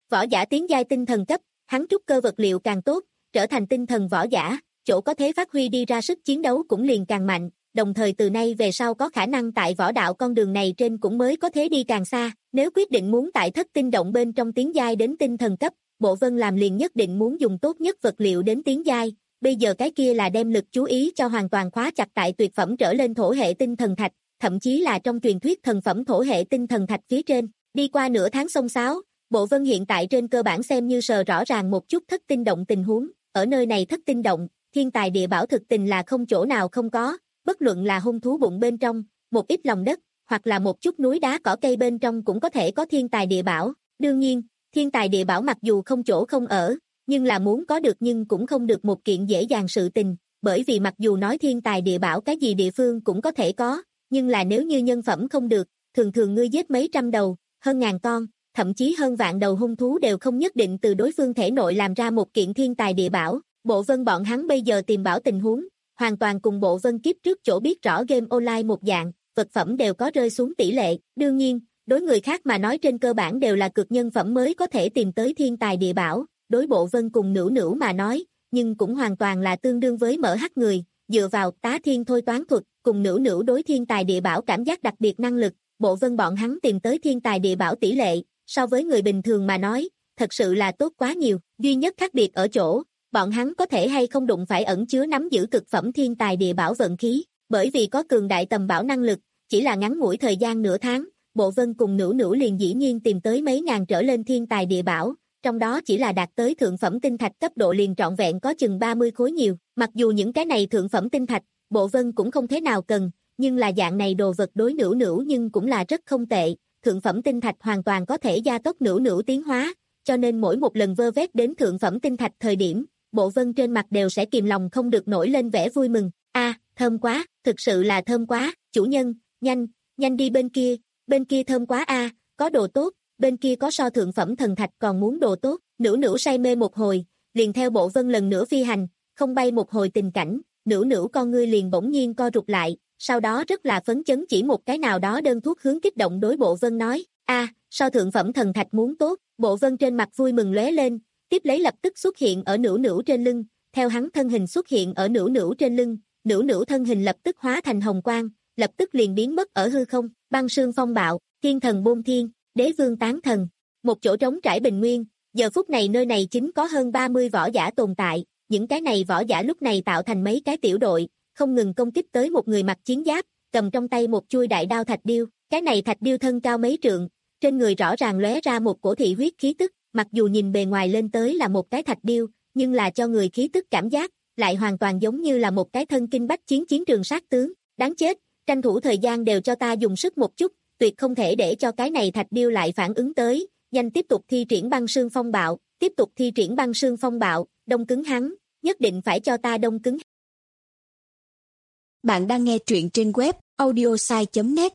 Võ giả tiến giai tinh thần cấp, hắn trúc cơ vật liệu càng tốt, trở thành tinh thần võ giả, chỗ có thể phát huy đi ra sức chiến đấu cũng liền càng mạnh, đồng thời từ nay về sau có khả năng tại võ đạo con đường này trên cũng mới có thế đi càng xa, nếu quyết định muốn tại thất tinh động bên trong tiến giai đến tinh thần cấp, Bộ Vân làm liền nhất định muốn dùng tốt nhất vật liệu đến tiến giai, bây giờ cái kia là đem lực chú ý cho hoàn toàn khóa chặt tại tuyệt phẩm trở lên thổ hệ tinh thần thạch, thậm chí là trong truyền thuyết thần phẩm thổ hệ tinh thần thạch phía trên, đi qua nửa tháng xông xáo, Bộ Vân hiện tại trên cơ bản xem như sờ rõ ràng một chút thất tinh động tình huống, ở nơi này thất tinh động, thiên tài địa bảo thực tình là không chỗ nào không có, bất luận là hung thú bụng bên trong, một ít lòng đất, hoặc là một chút núi đá cỏ cây bên trong cũng có thể có thiên tài địa bảo, đương nhiên, thiên tài địa bảo mặc dù không chỗ không ở, nhưng là muốn có được nhưng cũng không được một kiện dễ dàng sự tình, bởi vì mặc dù nói thiên tài địa bảo cái gì địa phương cũng có thể có, nhưng là nếu như nhân phẩm không được, thường thường ngươi giết mấy trăm đầu, hơn ngàn con, thậm chí hơn vạn đầu hung thú đều không nhất định từ đối phương thể nội làm ra một kiện thiên tài địa bảo. Bộ Vân bọn hắn bây giờ tìm bảo tình huống, hoàn toàn cùng Bộ Vân kiếp trước chỗ biết rõ game online một dạng, vật phẩm đều có rơi xuống tỷ lệ, đương nhiên, đối người khác mà nói trên cơ bản đều là cực nhân phẩm mới có thể tìm tới thiên tài địa bảo, đối Bộ Vân cùng Nữu Nữu mà nói, nhưng cũng hoàn toàn là tương đương với mở hắc người, dựa vào tá thiên thôi toán thuật, cùng Nữu Nữu đối thiên tài địa bảo cảm giác đặc biệt năng lực, Bộ Vân bọn hắn tìm tới thiên tài địa bảo tỷ lệ, so với người bình thường mà nói, thật sự là tốt quá nhiều, duy nhất khác biệt ở chỗ, bọn hắn có thể hay không đụng phải ẩn chứa nắm giữ cực phẩm thiên tài địa bảo vận khí, bởi vì có cường đại tầm bảo năng lực, chỉ là ngắn ngủi thời gian nửa tháng, Bộ Vân cùng Nữu Nữu liền dĩ nhiên tìm tới mấy ngàn trở lên thiên tài địa bảo, trong đó chỉ là đạt tới thượng phẩm tinh thạch cấp độ liền trọn vẹn có chừng ba mươi khối nhiều, mặc dù những cái này thượng phẩm tinh thạch, Bộ Vân cũng không thế nào cần, nhưng là dạng này đồ vật đối Nữu Nữu nhưng cũng là rất không tệ, thượng phẩm tinh thạch hoàn toàn có thể gia tốc Nữu Nữu tiến hóa, cho nên mỗi một lần vơ vét đến thượng phẩm tinh thạch thời điểm, Bộ Vân trên mặt đều sẽ kìm lòng không được nổi lên vẻ vui mừng, a à, thơm quá, thực sự là thơm quá, chủ nhân, nhanh, nhanh đi bên kia, bên kia thơm quá a, à, có đồ tốt, bên kia có so thượng phẩm thần thạch còn muốn đồ tốt, Nữu Nữu say mê một hồi, liền theo Bộ Vân lần nữa phi hành, không bay một hồi tình cảnh, Nữu Nữu con ngươi liền bỗng nhiên co rụt lại, sau đó rất là phấn chấn chỉ một cái nào đó đơn thuốc hướng kích động đối Bộ Vân nói, a, à, so thượng phẩm thần thạch muốn tốt, Bộ Vân trên mặt vui mừng lóe lên, tiếp lấy lập tức xuất hiện ở Nữu Nữu trên lưng, theo hắn thân hình xuất hiện ở Nữu Nữu trên lưng, Nữu Nữu thân hình lập tức hóa thành hồng quang, lập tức liền biến mất ở hư không, băng sương phong bạo, thiên thần bôn thiên, đế vương tán thần, một chỗ trống trải bình nguyên, giờ phút này nơi này chính có hơn ba mươi võ giả tồn tại, những cái này võ giả lúc này tạo thành mấy cái tiểu đội, không ngừng công kích tới một người mặc chiến giáp, cầm trong tay một chuôi đại đao thạch điêu, cái này thạch điêu thân cao mấy trượng, trên người rõ ràng lóe ra một cổ thị huyết khí tức, mặc dù nhìn bề ngoài lên tới là một cái thạch điêu, nhưng là cho người khí tức cảm giác, lại hoàn toàn giống như là một cái thân kinh bách chiến chiến trường sát tướng, đáng chết, tranh thủ thời gian đều cho ta dùng sức một chút, tuyệt không thể để cho cái này thạch điêu lại phản ứng tới, nhanh tiếp tục thi triển băng sương phong bạo, tiếp tục thi triển băng sương phong bạo, đông cứng hắn, nhất định phải cho ta đông cứng. Bạn đang nghe truyện trên web audiosai chấm net.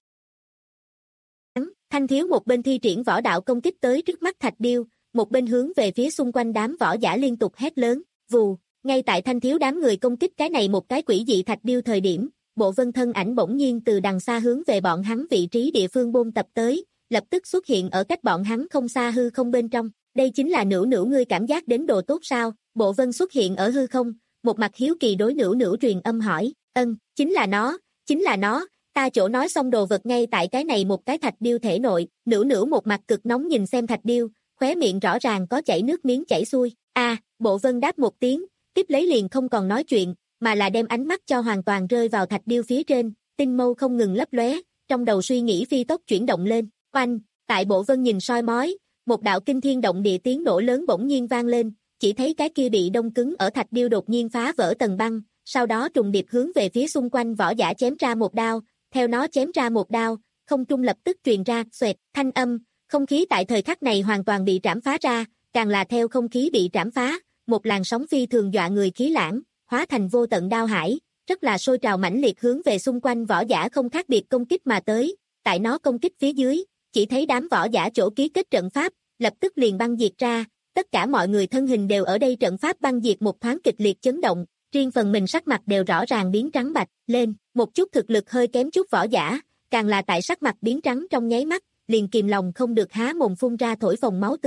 Thanh Thiếu một bên thi triển võ đạo công kích tới trước mắt thạch điêu, một bên hướng về phía xung quanh đám võ giả liên tục hét lớn, vù, ngay tại Thanh Thiếu đám người công kích cái này một cái quỷ dị thạch điêu thời điểm, Bộ Vân thân ảnh bỗng nhiên từ đằng xa hướng về bọn hắn vị trí địa phương bôn tập tới, lập tức xuất hiện ở cách bọn hắn không xa hư không bên trong, đây chính là Nữu Nữu ngươi cảm giác đến đồ tốt sao, Bộ Vân xuất hiện ở hư không, một mặt hiếu kỳ đối Nữu Nữu truyền âm hỏi, ân, chính là nó, chính là nó, ta chỗ nói xong đồ vật ngay tại cái này một cái thạch điêu thể nội, Nữu Nữu một mặt cực nóng nhìn xem thạch điêu, khóe miệng rõ ràng có chảy nước miếng chảy xuôi, a, à, Bộ Vân đáp một tiếng, tiếp lấy liền không còn nói chuyện, mà là đem ánh mắt cho hoàn toàn rơi vào thạch điêu phía trên, tinh mâu không ngừng lấp lóe, trong đầu suy nghĩ phi tốc chuyển động lên, oanh, tại Bộ Vân nhìn soi mói, một đạo kinh thiên động địa tiếng nổ lớn bỗng nhiên vang lên, chỉ thấy cái kia bị đông cứng ở thạch điêu đột nhiên phá vỡ tầng băng, sau đó trùng điệp hướng về phía xung quanh võ giả chém ra một đao, theo nó chém ra một đao, không trung lập tức truyền ra xoẹt thanh âm, không khí tại thời khắc này hoàn toàn bị trảm phá ra, càng là theo không khí bị trảm phá, một làn sóng phi thường dọa người khí lãng, hóa thành vô tận đao hải, rất là sôi trào mãnh liệt hướng về xung quanh võ giả không khác biệt công kích mà tới, tại nó công kích phía dưới, chỉ thấy đám võ giả chỗ ký kết trận pháp, lập tức liền băng diệt ra, tất cả mọi người thân hình đều ở đây trận pháp băng diệt một thoáng kịch liệt chấn động, riêng phần mình sắc mặt đều rõ ràng biến trắng bạch lên, một chút thực lực hơi kém chút võ giả, càng là tại sắc mặt biến trắng trong nháy mắt, liền kìm lòng không được há mồm phun ra thổi phồng máu tươi,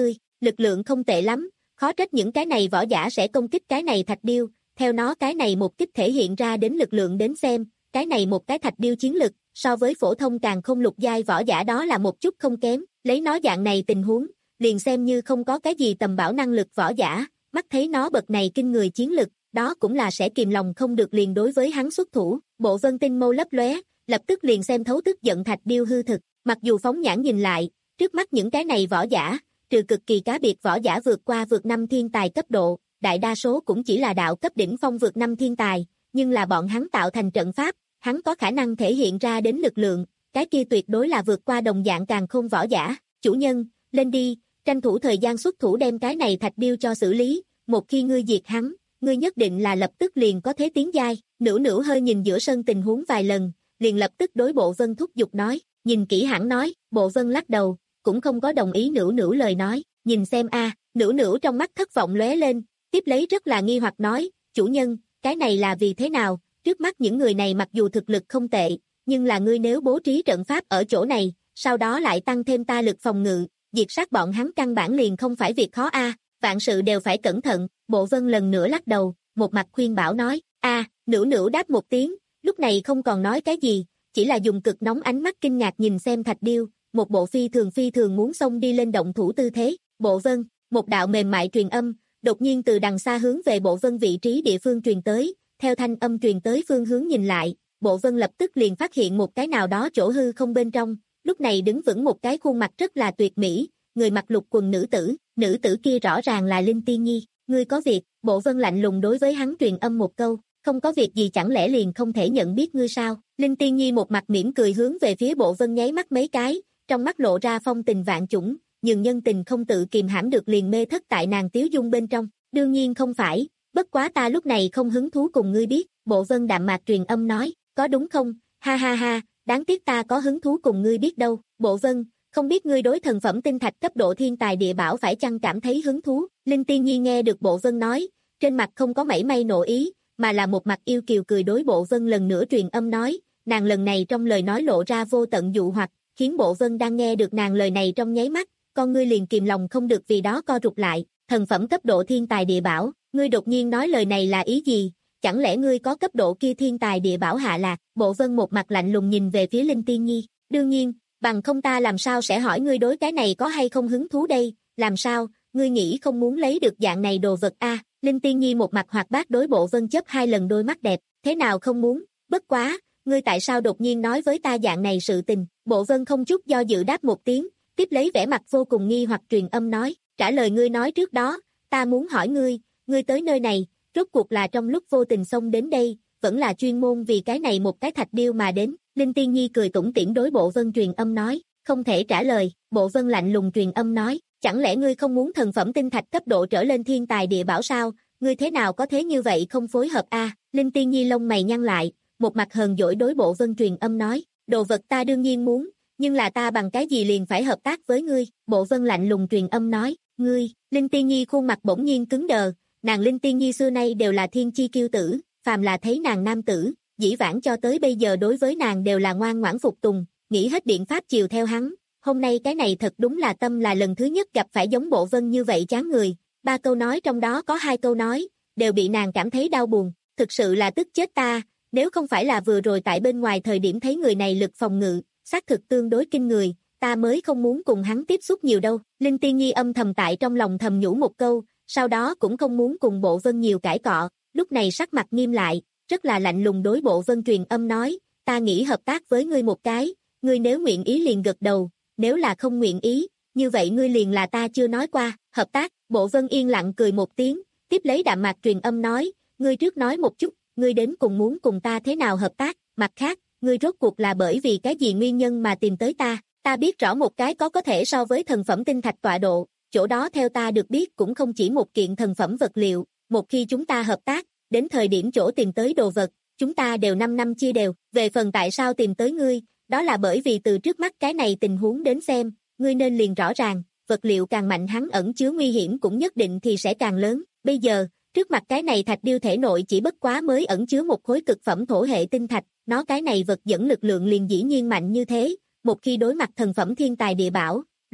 lực lượng không tệ lắm, khó trách những cái này võ giả sẽ công kích cái này thạch điêu, theo nó cái này một kích thể hiện ra đến lực lượng đến xem, cái này một cái thạch điêu chiến lực, so với phổ thông càng không lục giai võ giả đó là một chút không kém, lấy nó dạng này tình huống, liền xem như không có cái gì tầm bảo năng lực võ giả, mắt thấy nó bậc này kinh người chiến lực, đó cũng là sẽ kìm lòng không được liền đối với hắn xuất thủ, Bộ Vân tinh mâu lấp lóe, lập tức liền xem thấu tức giận thạch điêu hư thực, mặc dù phóng nhãn nhìn lại, trước mắt những cái này võ giả, trừ cực kỳ cá biệt võ giả vượt qua vượt năm thiên tài cấp độ, đại đa số cũng chỉ là đạo cấp đỉnh phong vượt năm thiên tài, nhưng là bọn hắn tạo thành trận pháp, hắn có khả năng thể hiện ra đến lực lượng, cái kia tuyệt đối là vượt qua đồng dạng càng khôn võ giả, chủ nhân, lên đi, tranh thủ thời gian xuất thủ đem cái này thạch điêu cho xử lý, một khi ngươi diệt hắn, ngươi nhất định là lập tức liền có thế tiến giai, Nữu Nữu hơi nhìn giữa sân tình huống vài lần, liền lập tức đối Bộ Vân thúc giục nói, nhìn kỹ hẳn nói, Bộ Vân lắc đầu, cũng không có đồng ý Nữu Nữu lời nói, nhìn xem a, Nữu Nữu trong mắt thất vọng lóe lên, tiếp lấy rất là nghi hoặc nói, chủ nhân, cái này là vì thế nào, trước mắt những người này mặc dù thực lực không tệ, nhưng là ngươi nếu bố trí trận pháp ở chỗ này, sau đó lại tăng thêm ta lực phòng ngự, diệt sát bọn hắn căn bản liền không phải việc khó a, vạn sự đều phải cẩn thận, Bộ Vân lần nữa lắc đầu, một mặt khuyên bảo nói, a, Nữu Nữu đáp một tiếng, lúc này không còn nói cái gì, chỉ là dùng cực nóng ánh mắt kinh ngạc nhìn xem thạch điêu, một bộ phi thường phi thường muốn xông đi lên động thủ tư thế, Bộ Vân, một đạo mềm mại truyền âm, đột nhiên từ đằng xa hướng về Bộ Vân vị trí địa phương truyền tới, theo thanh âm truyền tới phương hướng nhìn lại, Bộ Vân lập tức liền phát hiện một cái nào đó chỗ hư không bên trong, lúc này đứng vững một cái khuôn mặt rất là tuyệt mỹ, người mặc lục quần nữ tử, nữ tử kia rõ ràng là Linh Tiên Nhi, ngươi có việc, Bộ Vân lạnh lùng đối với hắn truyền âm một câu, không có việc gì chẳng lẽ liền không thể nhận biết ngươi sao, Linh Tiên Nhi một mặt mỉm cười hướng về phía Bộ Vân nháy mắt mấy cái, trong mắt lộ ra phong tình vạn chủng, nhưng nhân tình không tự kìm hãm được liền mê thất tại nàng tiếu dung bên trong, đương nhiên không phải, bất quá ta lúc này không hứng thú cùng ngươi biết, Bộ Vân đạm mạc truyền âm nói, có đúng không, ha ha ha, đáng tiếc ta có hứng thú cùng ngươi biết đâu, Bộ Vân, không biết ngươi đối thần phẩm tinh thạch cấp độ thiên tài địa bảo phải chăng cảm thấy hứng thú, Linh Tiên Nhi nghe được Bộ Vân nói, trên mặt không có mảy may nộ ý, mà là một mặt yêu kiều cười đối Bộ Vân lần nữa truyền âm nói, nàng lần này trong lời nói lộ ra vô tận dụ hoặc, khiến Bộ Vân đang nghe được nàng lời này trong nháy mắt, con ngươi liền kìm lòng không được vì đó co rụt lại, thần phẩm cấp độ thiên tài địa bảo, ngươi đột nhiên nói lời này là ý gì, chẳng lẽ ngươi có cấp độ kia thiên tài địa bảo hạ lạc, Bộ Vân một mặt lạnh lùng nhìn về phía Linh Tiên Nhi, đương nhiên, bằng không ta làm sao sẽ hỏi ngươi đối cái này có hay không hứng thú đây, làm sao, ngươi nghĩ không muốn lấy được dạng này đồ vật a? Linh Tiên Nhi một mặt hoạt bát đối Bộ Vân chớp hai lần đôi mắt đẹp, thế nào không muốn, bất quá, ngươi tại sao đột nhiên nói với ta dạng này sự tình, Bộ Vân không chút do dự đáp một tiếng, tiếp lấy vẻ mặt vô cùng nghi hoặc truyền âm nói, trả lời ngươi nói trước đó, ta muốn hỏi ngươi, ngươi tới nơi này, rốt cuộc là trong lúc vô tình xông đến đây, vẫn là chuyên môn vì cái này một cái thạch điêu mà đến, Linh Tiên Nhi cười tủm tỉm đối Bộ Vân truyền âm nói, không thể trả lời, Bộ Vân lạnh lùng truyền âm nói, chẳng lẽ ngươi không muốn thần phẩm tinh thạch cấp độ trở lên thiên tài địa bảo sao, ngươi thế nào có thế như vậy không phối hợp a? Linh Tiên Nhi lông mày nhăn lại, một mặt hờn dỗi đối Bộ Vân truyền âm nói, đồ vật ta đương nhiên muốn, nhưng là ta bằng cái gì liền phải hợp tác với ngươi, Bộ Vân lạnh lùng truyền âm nói, ngươi, Linh Tiên Nhi khuôn mặt bỗng nhiên cứng đờ, nàng Linh Tiên Nhi xưa nay đều là thiên chi kiêu tử, phàm là thấy nàng nam tử, dĩ vãng cho tới bây giờ đối với nàng đều là ngoan ngoãn phục tùng, nghĩ hết biện pháp chiều theo hắn, hôm nay cái này thật đúng là tâm là lần thứ nhất gặp phải giống Bộ Vân như vậy chán người, ba câu nói trong đó có hai câu nói, đều bị nàng cảm thấy đau buồn, thực sự là tức chết ta, nếu không phải là vừa rồi tại bên ngoài thời điểm thấy người này lực phòng ngự, xác thực tương đối kinh người, ta mới không muốn cùng hắn tiếp xúc nhiều đâu, Linh Tiên Nhi âm thầm tại trong lòng thầm nhủ một câu, sau đó cũng không muốn cùng Bộ Vân nhiều cãi cọ, lúc này sắc mặt nghiêm lại, rất là lạnh lùng đối Bộ Vân truyền âm nói, ta nghĩ hợp tác với ngươi một cái, ngươi nếu nguyện ý liền gật đầu, nếu là không nguyện ý, như vậy ngươi liền là ta chưa nói qua, hợp tác, Bộ Vân yên lặng cười một tiếng, tiếp lấy đạm mạc truyền âm nói, ngươi trước nói một chút, ngươi đến cùng muốn cùng ta thế nào hợp tác, mặt khác, ngươi rốt cuộc là bởi vì cái gì nguyên nhân mà tìm tới ta, ta biết rõ một cái có có thể so với thần phẩm tinh thạch tọa độ, chỗ đó theo ta được biết cũng không chỉ một kiện thần phẩm vật liệu, một khi chúng ta hợp tác, đến thời điểm chỗ tìm tới đồ vật, chúng ta đều năm năm chia đều, về phần tại sao tìm tới ngươi, đó là bởi vì từ trước mắt cái này tình huống đến xem, ngươi nên liền rõ ràng, vật liệu càng mạnh hắn ẩn chứa nguy hiểm cũng nhất định thì sẽ càng lớn, bây giờ, trước mặt cái này thạch điêu thể nội chỉ bất quá mới ẩn chứa một khối cực phẩm thổ hệ tinh thạch, nó cái này vật dẫn lực lượng liền dĩ nhiên mạnh như thế, một khi đối mặt thần phẩm thiên tài địa bảo,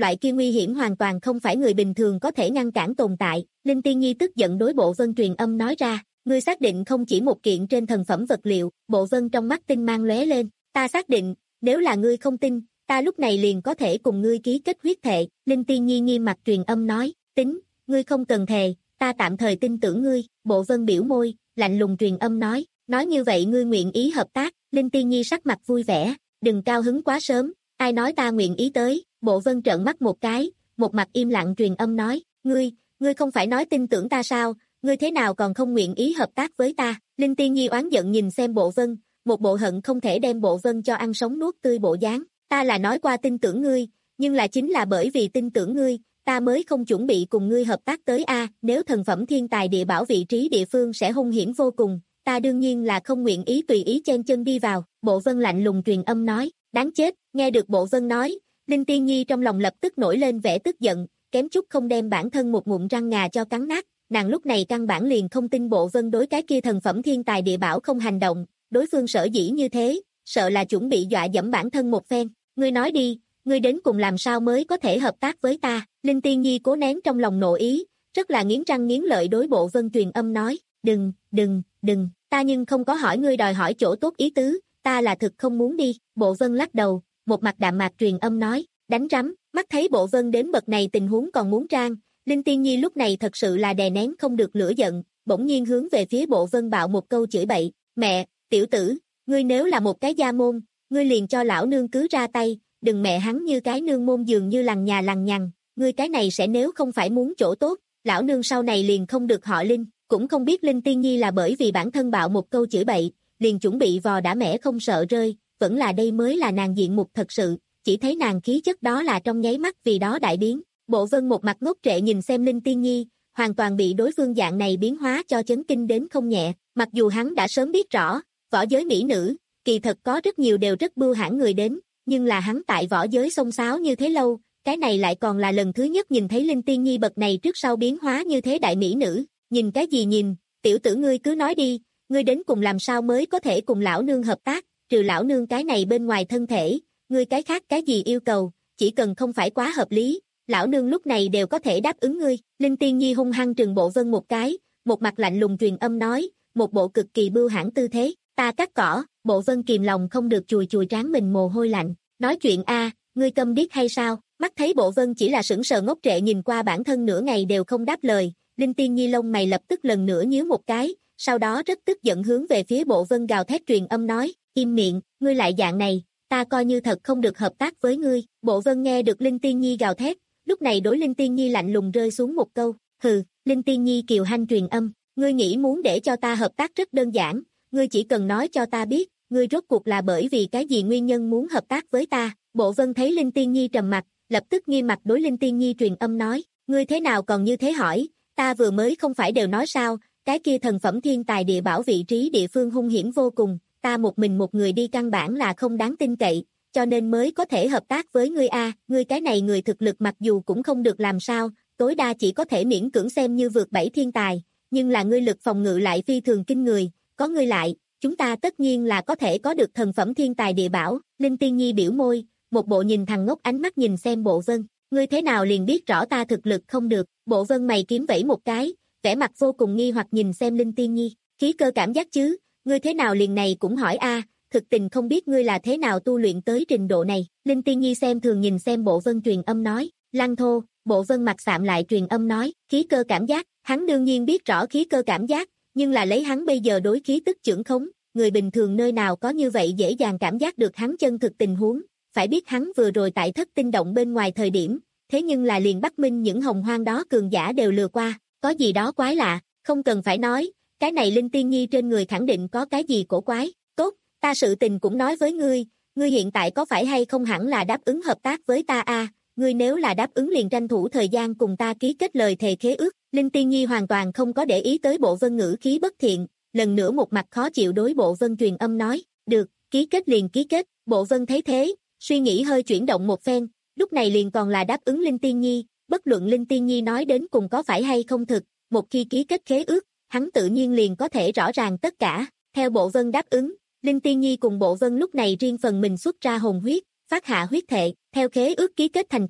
loại kia nguy hiểm hoàn toàn không phải người bình thường có thể ngăn cản tồn tại. Linh Tiên Nhi tức giận đối Bộ Vân truyền âm nói ra, ngươi xác định không chỉ một kiện trên thần phẩm vật liệu. Bộ Vân trong mắt tinh mang lóe lên, ta xác định, nếu là ngươi không tin, ta lúc này liền có thể cùng ngươi ký kết huyết thệ. Linh Tiên Nhi nghiêm mặt truyền âm nói, tính, ngươi không cần thề, ta tạm thời tin tưởng ngươi. Bộ Vân biểu môi, lạnh lùng truyền âm nói, nói như vậy ngươi nguyện ý hợp tác. Linh Tiên Nhi sắc mặt vui vẻ, đừng cao hứng quá sớm, ai nói ta nguyện ý tới. Bộ Vân trợn mắt một cái, một mặt im lặng truyền âm nói, ngươi, ngươi không phải nói tin tưởng ta sao, ngươi thế nào còn không nguyện ý hợp tác với ta. Linh Tiên Nhi oán giận nhìn xem Bộ Vân, một bộ hận không thể đem Bộ Vân cho ăn sống nuốt tươi bộ dáng. Ta là nói qua tin tưởng ngươi, nhưng là chính là bởi vì tin tưởng ngươi, ta mới không chuẩn bị cùng ngươi hợp tác tới a. Nếu thần phẩm thiên tài địa bảo vị trí địa phương sẽ hung hiểm vô cùng, ta đương nhiên là không nguyện ý tùy ý chen chân đi vào. Bộ Vân lạnh lùng truyền âm nói, đáng chết. Nghe được Bộ Vân nói, Linh Tiên Nhi trong lòng lập tức nổi lên vẻ tức giận, kém chút không đem bản thân một ngụm răng ngà cho cắn nát. Nàng lúc này căn bản liền không tin Bộ Vân đối cái kia thần phẩm thiên tài địa bảo không hành động, đối phương sở dĩ như thế, sợ là chuẩn bị dọa dẫm bản thân một phen. Ngươi nói đi, ngươi đến cùng làm sao mới có thể hợp tác với ta? Linh Tiên Nhi cố nén trong lòng nộ ý, rất là nghiến răng nghiến lợi đối Bộ Vân truyền âm nói, đừng, đừng, đừng, ta nhưng không có hỏi ngươi đòi hỏi chỗ tốt ý tứ, ta là thực không muốn đi. Bộ Vân lắc đầu, một mặt đạm mạc truyền âm nói, đánh rắm. Mắt thấy Bộ Vân đến bậc này tình huống còn muốn trang, Linh Tiên Nhi lúc này thật sự là đè nén không được lửa giận, bỗng nhiên hướng về phía Bộ Vân bạo một câu chửi bậy, mẹ, tiểu tử, ngươi nếu là một cái gia môn, ngươi liền cho lão nương cứ ra tay, đừng mẹ hắn như cái nương môn dường như lằng nhà lằng nhằng, ngươi cái này sẽ nếu không phải muốn chỗ tốt, lão nương sau này liền không được họ Linh. Cũng không biết Linh Tiên Nhi là bởi vì bản thân bạo một câu chửi bậy, liền chuẩn bị vò đã mẻ không sợ rơi, vẫn là đây mới là nàng diện mục thật sự, chỉ thấy nàng khí chất đó là trong nháy mắt vì đó đại biến. Bộ Vân một mặt ngốc trệ nhìn xem Linh Tiên Nhi, hoàn toàn bị đối phương dạng này biến hóa cho chấn kinh đến không nhẹ, mặc dù hắn đã sớm biết rõ, võ giới mỹ nữ, kỳ thật có rất nhiều đều rất bưu hãn người đến, nhưng là hắn tại võ giới xông xáo như thế lâu, cái này lại còn là lần thứ nhất nhìn thấy Linh Tiên Nhi bậc này trước sau biến hóa như thế đại mỹ nữ. Nhìn cái gì nhìn, tiểu tử ngươi cứ nói đi, ngươi đến cùng làm sao mới có thể cùng lão nương hợp tác, trừ lão nương cái này bên ngoài thân thể, ngươi cái khác cái gì yêu cầu, chỉ cần không phải quá hợp lý, lão nương lúc này đều có thể đáp ứng ngươi. Linh Tiên Nhi hung hăng trừng Bộ Vân một cái, một mặt lạnh lùng truyền âm nói, một bộ cực kỳ bưu hãn tư thế, ta cắt cỏ. Bộ Vân kìm lòng không được chùi chùi trán mình mồ hôi lạnh, nói chuyện a, ngươi câm điếc hay sao? Mắt thấy Bộ Vân chỉ là sững sờ ngốc trệ nhìn qua bản thân nửa ngày đều không đáp lời, Linh Tiên Nhi lông mày lập tức lần nữa nhíu một cái, sau đó rất tức giận hướng về phía Bộ Vân gào thét truyền âm nói, im miệng, ngươi lại dạng này, ta coi như thật không được hợp tác với ngươi. Bộ Vân nghe được Linh Tiên Nhi gào thét, lúc này đối Linh Tiên Nhi lạnh lùng rơi xuống một câu, hừ. Linh Tiên Nhi kiều hanh truyền âm, ngươi nghĩ muốn để cho ta hợp tác rất đơn giản, ngươi chỉ cần nói cho ta biết, ngươi rốt cuộc là bởi vì cái gì nguyên nhân muốn hợp tác với ta. Bộ Vân thấy Linh Tiên Nhi trầm mặt, lập tức nghiêm mặt đối Linh Tiên Nhi truyền âm nói, ngươi thế nào còn như thế hỏi, ta vừa mới không phải đều nói sao, cái kia thần phẩm thiên tài địa bảo vị trí địa phương hung hiểm vô cùng, ta một mình một người đi căn bản là không đáng tin cậy, cho nên mới có thể hợp tác với ngươi a. Ngươi cái này người thực lực mặc dù cũng không được làm sao, tối đa chỉ có thể miễn cưỡng xem như vượt bảy thiên tài, nhưng là ngươi lực phòng ngự lại phi thường kinh người, có ngươi lại, chúng ta tất nhiên là có thể có được thần phẩm thiên tài địa bảo. Linh Tiên Nhi biểu môi, một bộ nhìn thằng ngốc ánh mắt nhìn xem Bộ Vân, ngươi thế nào liền biết rõ ta thực lực không được? Bộ Vân mày kiếm vẫy một cái, vẻ mặt vô cùng nghi hoặc nhìn xem Linh Tiên Nhi, khí cơ cảm giác chứ, ngươi thế nào liền này cũng hỏi a, thực tình không biết ngươi là thế nào tu luyện tới trình độ này. Linh Tiên Nhi xem thường nhìn xem Bộ Vân truyền âm nói, lăng thô. Bộ Vân mặt sạm lại truyền âm nói, khí cơ cảm giác, hắn đương nhiên biết rõ khí cơ cảm giác, nhưng là lấy hắn bây giờ đối khí tức chưởng khống, người bình thường nơi nào có như vậy dễ dàng cảm giác được hắn chân thực tình huống, phải biết hắn vừa rồi tại thất tinh động bên ngoài thời điểm, thế nhưng là liền Bắc Minh những hồng hoang đó cường giả đều lừa qua, có gì đó quái lạ, không cần phải nói, cái này Linh Tiên Nhi trên người khẳng định có cái gì cổ quái. Tốt, ta sự tình cũng nói với ngươi, ngươi hiện tại có phải hay không hẳn là đáp ứng hợp tác với ta a, ngươi nếu là đáp ứng liền tranh thủ thời gian cùng ta ký kết lời thề khế ước. Linh Tiên Nhi hoàn toàn không có để ý tới Bộ Vân ngữ khí bất thiện, lần nữa một mặt khó chịu đối Bộ Vân truyền âm nói, được, ký kết liền ký kết. Bộ Vân thấy thế, suy nghĩ hơi chuyển động một phen, lúc này liền còn là đáp ứng Linh Tiên Nhi, bất luận Linh Tiên Nhi nói đến cùng có phải hay không thực, một khi ký kết khế ước, hắn tự nhiên liền có thể rõ ràng tất cả. Theo Bộ Vân đáp ứng, Linh Tiên Nhi cùng Bộ Vân lúc này riêng phần mình xuất ra hồn huyết, phát hạ huyết thệ, theo khế ước ký kết thành công,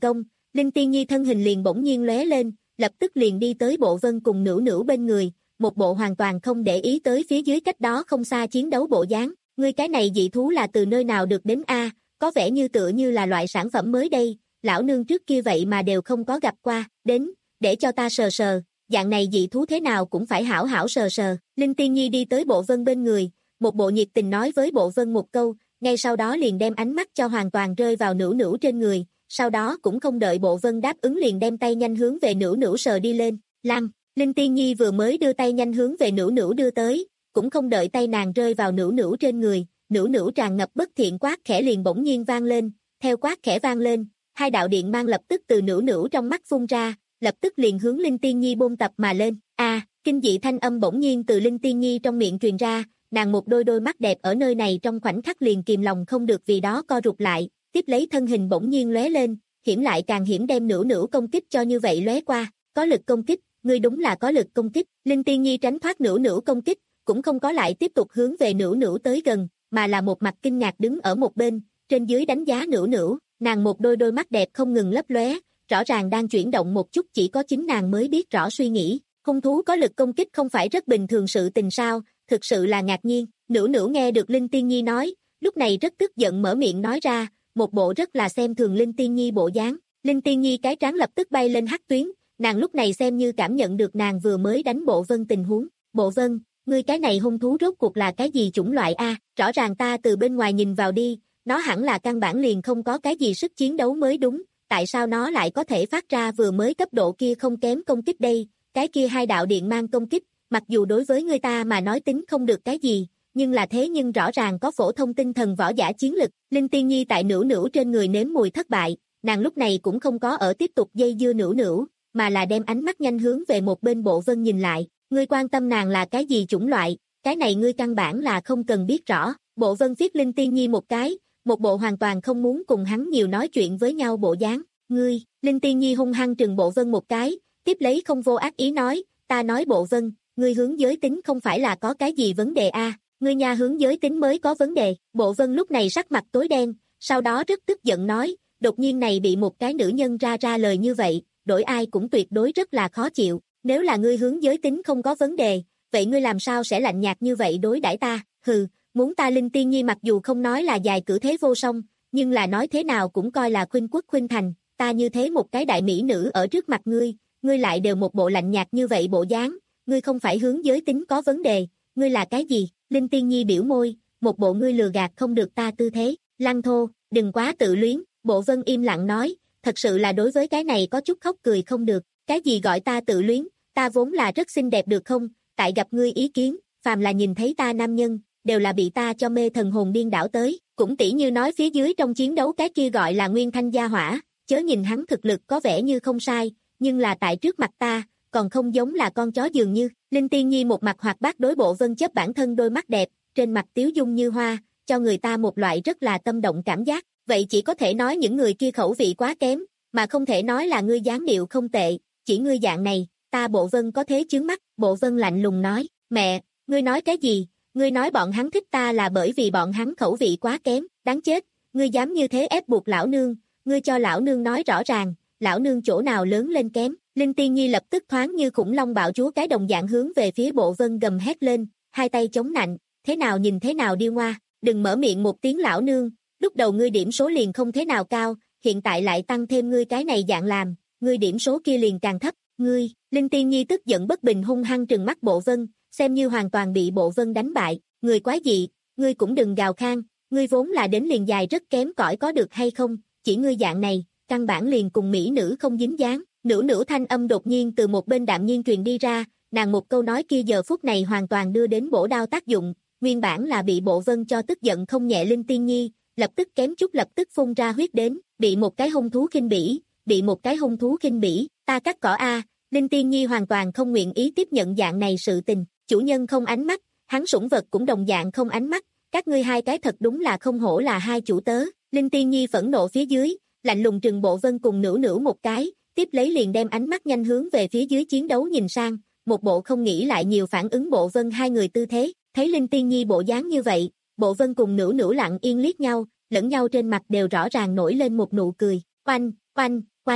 Linh Tiên Nhi thân hình liền bỗng nhiên lóe lên, lập tức liền đi tới Bộ Vân cùng Nữu Nữu bên người, một bộ hoàn toàn không để ý tới phía dưới cách đó không xa chiến đấu bộ dáng. Ngươi cái này dị thú là từ nơi nào được đến a? Có vẻ như tựa như là loại sản phẩm mới đây, lão nương trước kia vậy mà đều không có gặp qua, đến, để cho ta sờ sờ, dạng này dị thú thế nào cũng phải hảo hảo sờ sờ. Linh Tiên Nhi đi tới Bộ Vân bên người, một bộ nhiệt tình nói với Bộ Vân một câu, ngay sau đó liền đem ánh mắt cho hoàn toàn rơi vào Nữu Nữu trên người, sau đó cũng không đợi Bộ Vân đáp ứng liền đem tay nhanh hướng về Nữu Nữu sờ đi lên. Lăng, Linh Tiên Nhi vừa mới đưa tay nhanh hướng về Nữu Nữu đưa tới, cũng không đợi tay nàng rơi vào Nữu Nữu trên người, Nữu Nữu tràn ngập bất thiện quát khẽ liền bỗng nhiên vang lên, theo quát khẽ vang lên, hai đạo điện mang lập tức từ Nữu Nữu trong mắt phun ra, lập tức liền hướng Linh Tiên Nhi bôn tập mà lên. A, à, kinh dị thanh âm bỗng nhiên từ Linh Tiên Nhi trong miệng truyền ra, nàng một đôi đôi mắt đẹp ở nơi này trong khoảnh khắc liền kìm lòng không được vì đó co rụt lại, tiếp lấy thân hình bỗng nhiên lóe lên, hiểm lại càng hiểm đem Nữu Nữu công kích cho như vậy lóe qua, có lực công kích, ngươi đúng là có lực công kích. Linh Tiên Nhi tránh thoát Nữu Nữu công kích, cũng không có lại tiếp tục hướng về Nữu Nữu tới gần, mà là một mặt kinh ngạc đứng ở một bên, trên dưới đánh giá Nữu Nữu, nàng một đôi đôi mắt đẹp không ngừng lấp lóe, rõ ràng đang chuyển động một chút chỉ có chính nàng mới biết rõ suy nghĩ. Hung thú có lực công kích không phải rất bình thường sự tình sao, thực sự là ngạc nhiên. Nữu Nữu nghe được Linh Tiên Nhi nói, lúc này rất tức giận mở miệng nói ra, một bộ rất là xem thường Linh Tiên Nhi bộ dáng. Linh Tiên Nhi cái trán lập tức bay lên hắc tuyến, nàng lúc này xem như cảm nhận được nàng vừa mới đánh Bộ Vân tình huống. Bộ Vân, ngươi cái này hung thú rốt cuộc là cái gì chủng loại a? Rõ ràng ta từ bên ngoài nhìn vào đi, nó hẳn là căn bản liền không có cái gì sức chiến đấu mới đúng, tại sao nó lại có thể phát ra vừa mới cấp độ kia không kém công kích đây? Cái kia hai đạo điện mang công kích, mặc dù đối với người ta mà nói tính không được cái gì, nhưng là thế nhưng rõ ràng có phổ thông tinh thần võ giả chiến lực. Linh Tiên Nhi tại Nữu Nữu trên người nếm mùi thất bại, nàng lúc này cũng không có ở tiếp tục dây dưa Nữu Nữu, mà là đem ánh mắt nhanh hướng về một bên Bộ Vân nhìn lại, ngươi quan tâm nàng là cái gì chủng loại, cái này ngươi căn bản là không cần biết rõ. Bộ Vân viết Linh Tiên Nhi một cái, một bộ hoàn toàn không muốn cùng hắn nhiều nói chuyện với nhau bộ dáng. Ngươi, Linh Tiên Nhi hung hăng trừng Bộ Vân một cái, tiếp lấy không vô ác ý nói, ta nói Bộ Vân, ngươi hướng giới tính không phải là có cái gì vấn đề a? À? Ngươi nha hướng giới tính mới có vấn đề. Bộ Vân lúc này sắc mặt tối đen, sau đó rất tức giận nói, đột nhiên này bị một cái nữ nhân ra ra lời như vậy, đổi ai cũng tuyệt đối rất là khó chịu. Nếu là ngươi hướng giới tính không có vấn đề, vậy ngươi làm sao sẽ lạnh nhạt như vậy đối đãi ta? Hừ, muốn ta Linh Tiên Nhi mặc dù không nói là dài cử thế vô song, nhưng là nói thế nào cũng coi là khuynh quốc khuynh thành, ta như thế một cái đại mỹ nữ ở trước mặt ngươi, ngươi lại đều một bộ lạnh nhạt như vậy bộ dáng, ngươi không phải hướng giới tính có vấn đề, ngươi là cái gì? Linh Tiên Nhi biểu môi, một bộ ngươi lừa gạt không được ta tư thế. Lăng thô, đừng quá tự luyến. Bộ Vân im lặng nói, thật sự là đối với cái này có chút khóc cười không được, cái gì gọi ta tự luyến, ta vốn là rất xinh đẹp được không, tại gặp ngươi ý kiến, phàm là nhìn thấy ta nam nhân, đều là bị ta cho mê thần hồn điên đảo tới, cũng tỉ như nói phía dưới trong chiến đấu cái kia gọi là Nguyên Thanh gia hỏa, chớ nhìn hắn thực lực có vẻ như không sai, nhưng là tại trước mặt ta, còn không giống là con chó dường như. Linh Tiên Nhi một mặt hoạt bát đối Bộ Vân chấp bản thân đôi mắt đẹp, trên mặt tiếu dung như hoa, cho người ta một loại rất là tâm động cảm giác, vậy chỉ có thể nói những người kia khẩu vị quá kém, mà không thể nói là ngươi dáng điệu không tệ, chỉ ngươi dạng này, ta Bộ Vân có thế chướng mắt. Bộ Vân lạnh lùng nói, mẹ, ngươi nói cái gì? Ngươi nói bọn hắn thích ta là bởi vì bọn hắn khẩu vị quá kém, đáng chết, ngươi dám như thế ép buộc lão nương, ngươi cho lão nương nói rõ ràng, lão nương chỗ nào lớn lên kém. Linh Tiên Nhi lập tức thoáng như khủng long bạo chúa cái đồng dạng hướng về phía Bộ Vân gầm hét lên, hai tay chống nạnh, thế nào nhìn thế nào điêu ngoa, đừng mở miệng một tiếng lão nương, lúc đầu ngươi điểm số liền không thế nào cao, hiện tại lại tăng thêm ngươi cái này dạng làm, ngươi điểm số kia liền càng thấp, ngươi. Linh Tiên Nhi tức giận bất bình hung hăng trừng mắt Bộ Vân, xem như hoàn toàn bị Bộ Vân đánh bại, người quái dị, ngươi cũng đừng gào khan, ngươi vốn là đến liền dài rất kém cỏi có được hay không, chỉ ngươi dạng này, căn bản liền cùng mỹ nữ không dính dáng. Nữu Nữu thanh âm đột nhiên từ một bên đạm nhiên truyền đi ra, nàng một câu nói kia giờ phút này hoàn toàn đưa đến bổ đao tác dụng, nguyên bản là bị Bộ Vân cho tức giận không nhẹ Linh Tiên Nhi, lập tức kém chút lập tức phun ra huyết đến, bị một cái hung thú khinh bỉ, bị một cái hung thú khinh bỉ, ta cắt cỏ a. Linh Tiên Nhi hoàn toàn không nguyện ý tiếp nhận dạng này sự tình, chủ nhân không ánh mắt, hắn sủng vật cũng đồng dạng không ánh mắt, các ngươi hai cái thật đúng là không hổ là hai chủ tớ. Linh Tiên Nhi phẫn nộ phía dưới, lạnh lùng trừng Bộ Vân cùng Nữu Nữu một cái, tiếp lấy liền đem ánh mắt nhanh hướng về phía dưới chiến đấu nhìn sang, một bộ không nghĩ lại nhiều phản ứng Bộ Vân hai người tư thế, thấy Linh Tiên Nhi bộ dáng như vậy, Bộ Vân cùng Nữu Nữu lặng yên liếc nhau, lẫn nhau trên mặt đều rõ ràng nổi lên một nụ cười, oanh, oanh, oanh,